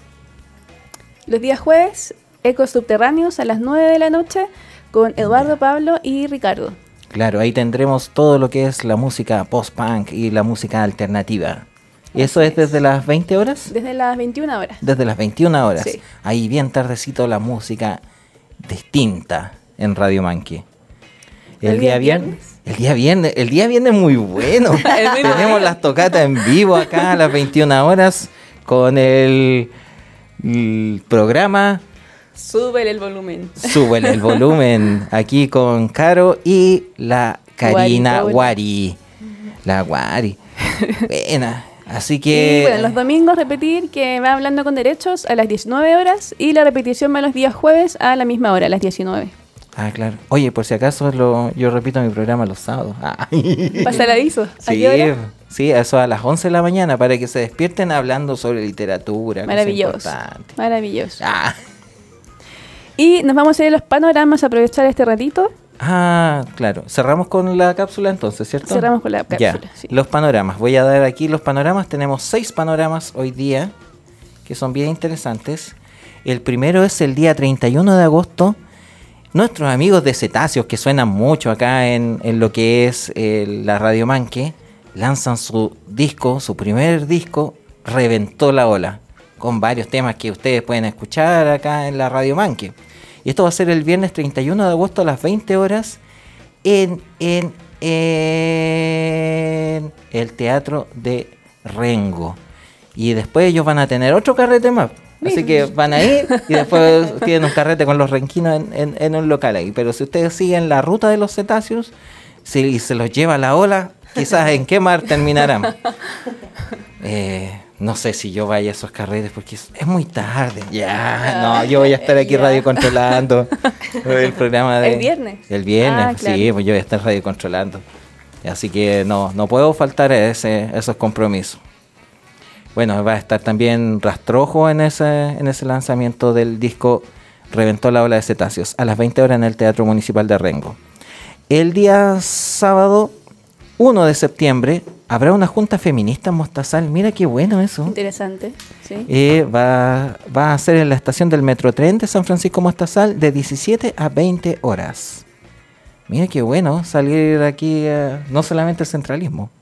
Los días jueves, Ecos Subterráneos a las nueve de la noche con Eduardo, Pablo y Ricardo. Claro, ahí tendremos todo lo que es la música post-punk y la música alternativa. ¿Y eso es desde las veinte horas? Desde las veintiuna horas. Desde las veintiuna horas. Sí. Ahí bien tardecito la música distinta en Radio Manque. El, ¿El día día viernes, viernes? el día viernes, el día viernes muy bueno. Tenemos las tocatas en vivo acá a las veintiuna horas con el, el programa Súbele el volumen. Súbele el volumen, aquí con Caro y la Karina Guari, Guari. La Guari. Buena. Así que... Y bueno, los domingos repetir que va Hablando con Derechos a las diecinueve horas y la repetición va los días jueves a la misma hora, a las diecinueve. Ah, claro. Oye, por si acaso lo, yo repito mi programa los sábados. Ah. Pasa el aviso. ¿A Sí, qué hora? sí, eso a las once de la mañana para que se despierten hablando sobre literatura. Maravilloso. Importante. Maravilloso. Ah. Y nos vamos a ir a los panoramas a aprovechar este ratito. Ah, claro. Cerramos con la cápsula entonces, ¿cierto? Cerramos con la cápsula, Ya. sí. Los panoramas. Voy a dar aquí los panoramas. Tenemos seis panoramas hoy día que son bien interesantes. El primero es el día treinta y uno de agosto. Nuestros amigos de Cetáceos, que suenan mucho acá en, en lo que es eh, la Radio Manque, lanzan su disco, su primer disco, Reventó la Ola, con varios temas que ustedes pueden escuchar acá en la Radio Manque. Y esto va a ser el viernes treinta y uno de agosto a las veinte horas en, en, en el Teatro de Rengo. Y después ellos van a tener otro carrete más. Así que van a ir y después tienen un carrete con los renquinos en, en, en un local ahí. Pero si ustedes siguen la ruta de los cetáceos, si se los lleva la ola, quizás en qué mar terminarán. Eh, no sé si yo vaya a esos carretes porque es, es muy tarde. Ya, no, yo voy a estar aquí Ya. radio controlando el programa de... ¿El viernes? El viernes, Ah, claro. sí, pues yo voy a estar radio controlando. Así que no, no puedo faltar a ese, esos compromisos. Bueno, va a estar también Rastrojo en ese, en ese lanzamiento del disco Reventó la Ola de Cetáceos, a las veinte horas en el Teatro Municipal de Rengo. El día sábado uno de septiembre habrá una junta feminista en Mostazal. Mira qué bueno eso. Interesante, sí. Eh, va, va a ser en la estación del Metrotren de San Francisco Mostazal de diecisiete a veinte horas. Mira qué bueno salir aquí, uh, no solamente el centralismo.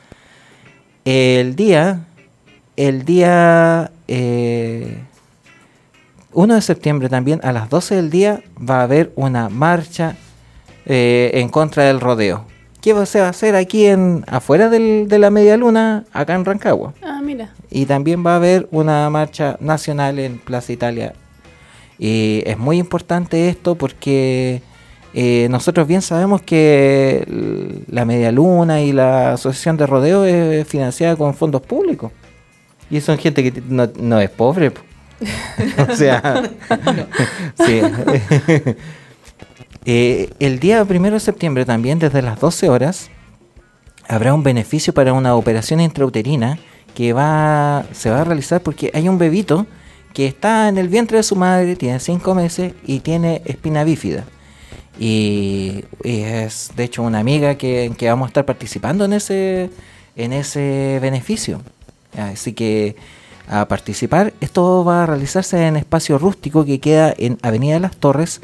El día... El día eh, uno de septiembre también a las doce del día va a haber una marcha eh, en contra del rodeo. ¿Qué se va a hacer aquí en afuera del, de la Media Luna, acá en Rancagua? Ah, mira. Y también va a haber una marcha nacional en Plaza Italia. Y es muy importante esto porque eh, nosotros bien sabemos que la Media Luna y la Asociación de Rodeo es financiada con fondos públicos. Y son gente que no, no es pobre. O sea, sí. eh, el día primero de septiembre también, desde las doce horas, habrá un beneficio para una operación intrauterina que va se va a realizar porque hay un bebito que está en el vientre de su madre, tiene cinco meses y tiene espina bífida. Y, y es de hecho una amiga que, que vamos a estar participando en ese, en ese beneficio. Así que a participar, esto va a realizarse en espacio rústico que queda en Avenida Las Torres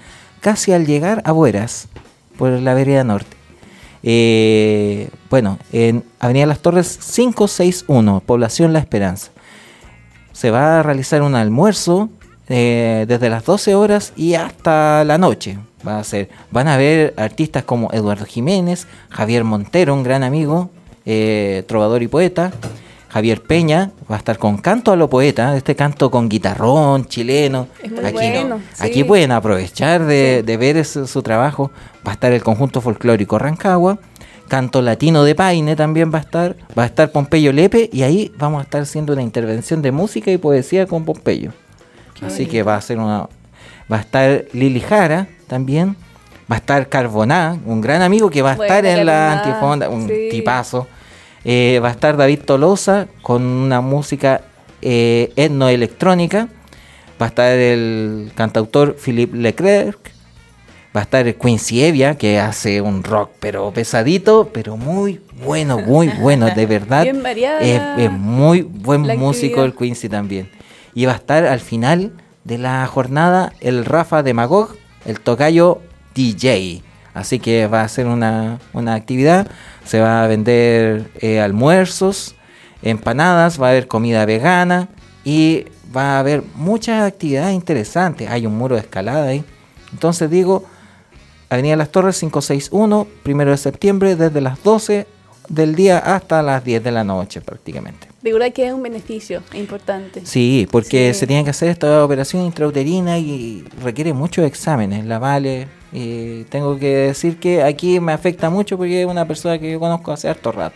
casi al llegar a Bueras, por la vereda norte. Eh, bueno, en Avenida Las Torres quinientos sesenta y uno, población La Esperanza. Se va a realizar un almuerzo eh, desde las doce horas y hasta la noche. Va a ser, van a ver artistas como Eduardo Jiménez, Javier Montero, un gran amigo, eh, trovador y poeta. Javier Peña va a estar con canto a lo poeta, este canto con guitarrón chileno. Es muy aquí, bueno, no, sí. aquí pueden aprovechar de, Sí. de ver ese, su trabajo. Va a estar el conjunto folclórico Rancagua, canto latino de Paine también va a estar, va a estar Pompeyo Lepe, y ahí vamos a estar haciendo una intervención de música y poesía con Pompeyo. Así que va a ser una, va a estar Lili Jara también, va a estar Carboná, un gran amigo que va a Bueno, estar en la Carboná, antifonda, un sí. tipazo. Eh, va a estar David Tolosa con una música eh, etnoelectrónica. Va a estar el cantautor Philippe Leclerc. Va a estar Quincy Evia, que hace un rock pero pesadito, pero muy bueno, muy bueno, de verdad. Bien variada Es, es muy buen la músico actividad. el Quincy también. Y va a estar al final de la jornada el Rafa Demagog, el tocayo D J. Así que va a ser una, una actividad. Se va a vender eh, almuerzos, empanadas, va a haber comida vegana y va a haber muchas actividades interesantes. Hay un muro de escalada ahí. Entonces digo, Avenida Las Torres quinientos sesenta y uno, primero de septiembre, desde las doce del día hasta las diez de la noche prácticamente. De verdad que es un beneficio importante. Sí, porque Sí. se tiene que hacer esta operación intrauterina y requiere muchos exámenes, la vale. Y tengo que decir que aquí me afecta mucho porque es una persona que yo conozco hace harto rato.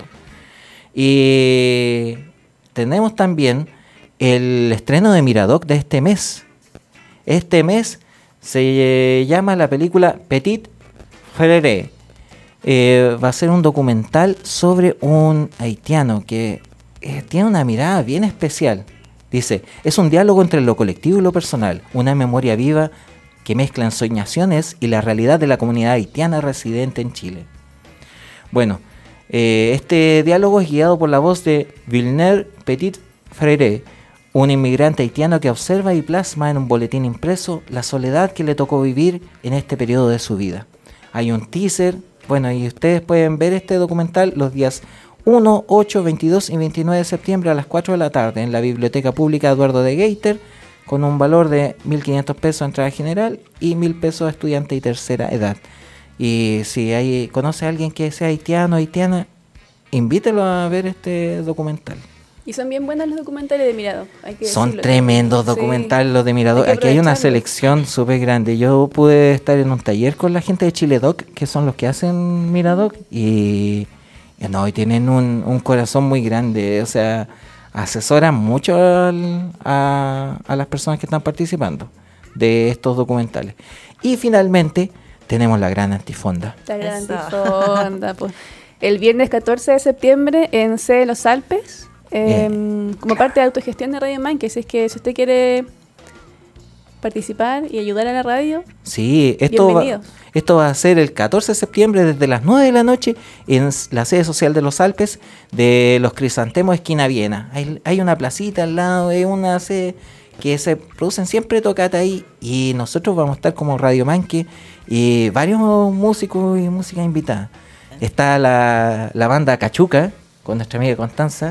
Y tenemos también el estreno de Miradoc de este mes. Este mes se llama la película Petit Frere. Eh, va a ser un documental sobre un haitiano que eh, tiene una mirada bien especial. Dice, es un diálogo entre lo colectivo y lo personal, una memoria viva que mezcla ensoñaciones y la realidad de la comunidad haitiana residente en Chile. Bueno, eh, este diálogo es guiado por la voz de Vilner Petit Frere, un inmigrante haitiano que observa y plasma en un boletín impreso la soledad que le tocó vivir en este periodo de su vida. Hay un teaser, bueno, y ustedes pueden ver este documental los días uno, ocho, veintidós y veintinueve de septiembre a las cuatro de la tarde en la Biblioteca Pública Eduardo de Gaiter, con un valor de mil quinientos pesos entrada general y mil pesos estudiante y tercera edad. Y si hay, conoce a alguien que sea haitiano o haitiana, invítelo a ver este documental. Y son bien buenos los documentales de Mirador. Hay que Son decirlo. tremendos Sí. documentales los de Mirador. Hay que Aquí hay una aprovecharlo. selección súper grande. Yo pude estar en un taller con la gente de Chiledoc, que son los que hacen Miradoc, y, y no, y tienen un, un corazón muy grande. O sea, asesoran mucho al- a, a las personas que están participando de estos documentales. Y finalmente tenemos la gran antifonda. La gran Eso. antifonda, pues. El viernes catorce de septiembre en C de los Alpes, eh, como parte de autogestión de Radio Man, que si es que si usted quiere participar y ayudar a la radio, Sí, esto va, bienvenidos. esto va a ser el catorce de septiembre desde las nueve de la noche en s- la sede social de los Alpes de los Crisantemos esquina Viena. Hay, hay una placita al lado, es una sede que se producen siempre tocata ahí y nosotros vamos a estar como Radio Manque y varios músicos y música invitada. Está la, la banda Cachuca con nuestra amiga Constanza.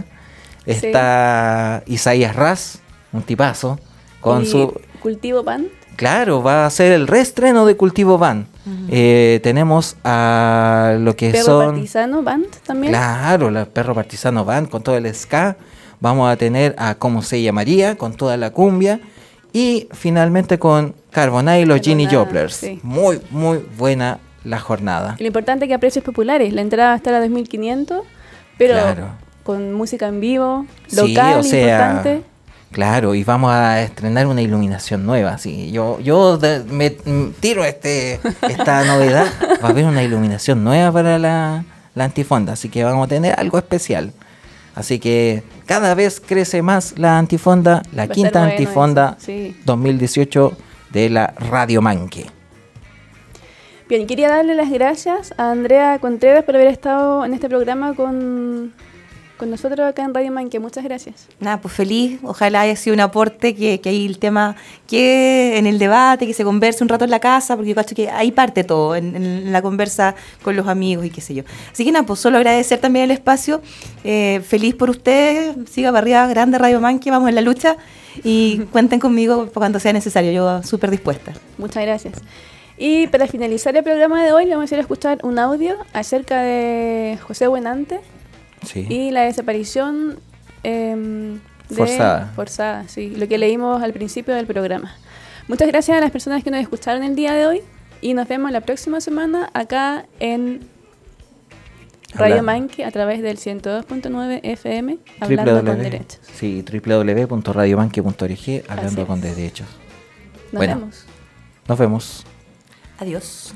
Está Isaías Raz, un tipazo, con y su... Cultivo Pan. Claro, va a ser el reestreno de Cultivo Band. Eh, tenemos a lo que Perro son... Partisano Band también. Claro, la Perro Partisano Band con todo el ska. Vamos a tener a Cómo se llamaría con toda la cumbia. Y finalmente con Carboná y los Ginny Carboná, Joplers. sí. Muy, muy buena la jornada. Y lo importante es que a precios populares. La entrada va a estar a dos mil quinientos, pero Claro. con música en vivo, Sí, local, o sea, importante. claro, y vamos a estrenar una iluminación nueva. Sí, yo yo de- me mm, tiro este esta novedad. Va a haber una iluminación nueva para la, la antifonda, así que vamos a tener algo especial. Así que cada vez crece más la antifonda, la Va a estar quinta bueno antifonda eso, sí. dos mil dieciocho de la Radio Manque. Bien, y quería darle las gracias a Andrea Contreras por haber estado en este programa con con nosotros acá en Radio Manque. Muchas gracias. Nada, pues feliz. Ojalá haya sido un aporte, que, que ahí el tema que en el debate, que se converse un rato en la casa, porque yo cacho que ahí parte todo, en, en la conversa con los amigos y qué sé yo. Así que nada, pues solo agradecer también el espacio. Eh, feliz por ustedes. Siga para arriba, grande Radio Manque, vamos en la lucha. Y cuenten conmigo cuando sea necesario. Yo súper dispuesta. Muchas gracias. Y para finalizar el programa de hoy, vamos a ir a escuchar un audio acerca de José Buenante. Sí. Y la desaparición eh, de forzada. Forzada, sí, lo que leímos al principio del programa. Muchas gracias a las personas que nos escucharon el día de hoy y nos vemos la próxima semana acá en Radio Manque a través del ciento dos punto nueve F M, hablando w w w con derechos. Sí, doble u doble u doble u punto radio manque punto org, hablando con derechos. Nos bueno, vemos. Nos vemos. Adiós.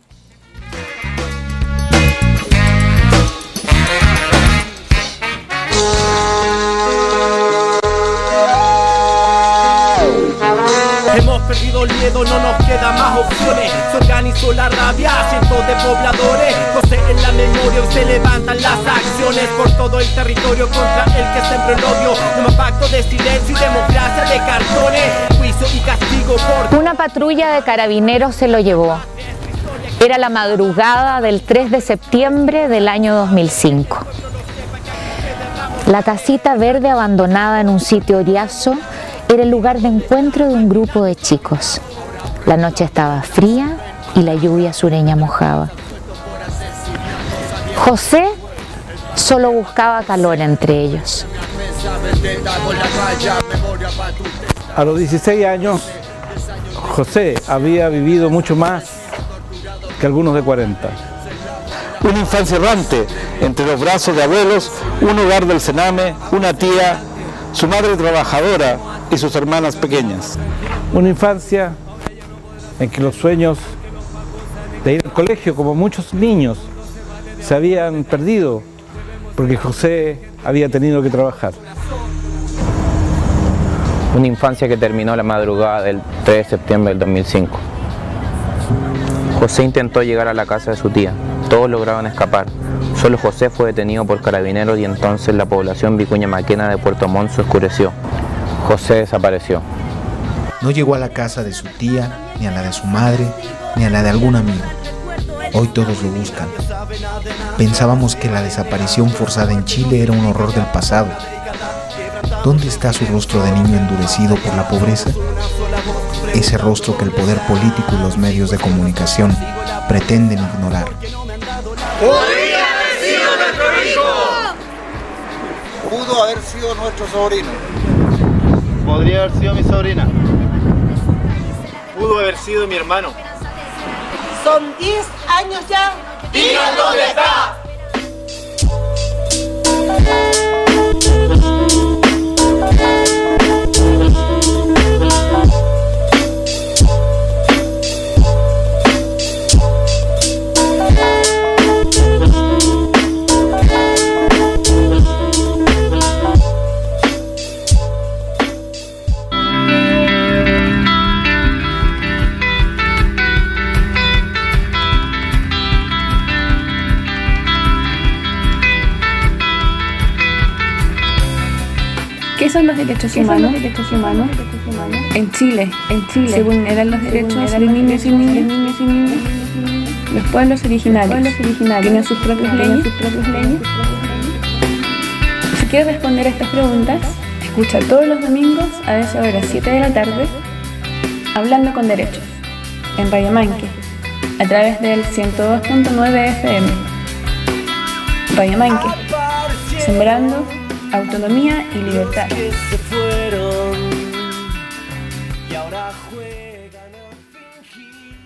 Hemos perdido el miedo, no nos quedan más opciones. Se organizó la rabia, cientos de pobladores. José en la memoria, hoy se levantan las acciones por todo el territorio contra el que sembró el odio. No más pacto de silencio y democracia de cartones. Juicio y castigo por... Una patrulla de carabineros se lo llevó. Era la madrugada del tres de septiembre del año dos mil cinco. La casita verde abandonada en un sitio oriazo era el lugar de encuentro de un grupo de chicos. La noche estaba fría y la lluvia sureña mojaba. José solo buscaba calor entre ellos. A los dieciséis años, José había vivido mucho más que algunos de cuarenta. Una infancia errante entre los brazos de abuelos, un hogar del Sename, una tía, su madre trabajadora y sus hermanas pequeñas. Una infancia en que los sueños de ir al colegio, como muchos niños, se habían perdido porque José había tenido que trabajar. Una infancia que terminó la madrugada del tres de septiembre del dos mil cinco. José intentó llegar a la casa de su tía. Todos lograban escapar. Solo José fue detenido por carabineros y entonces la población Vicuña Maquena de Puerto Montt se oscureció. José desapareció. No llegó a la casa de su tía, ni a la de su madre, ni a la de algún amigo. Hoy todos lo buscan. Pensábamos que la desaparición forzada en Chile era un horror del pasado. ¿Dónde está su rostro de niño endurecido por la pobreza? Ese rostro que el poder político y los medios de comunicación pretenden ignorar. ¡Podría haber sido nuestro hijo! Pudo haber sido nuestro sobrino. Podría haber sido mi sobrina. Pudo haber sido mi hermano. Son diez años ya. ¡Digan dónde está! ¿Qué son los derechos humanos? Los derechos humanos? En Chile, en Chile se vulneran los derechos de niños y niñas, los pueblos originarios, tienen sus propias leyes. Si quieres responder a estas preguntas, escucha todos los domingos a esa hora, siete de la tarde, Hablando con Derechos, en Radio Manque, a través del ciento dos punto nueve F M. Radio Manque, sembrando autonomía y libertad. Que se fueron y ahora juegan.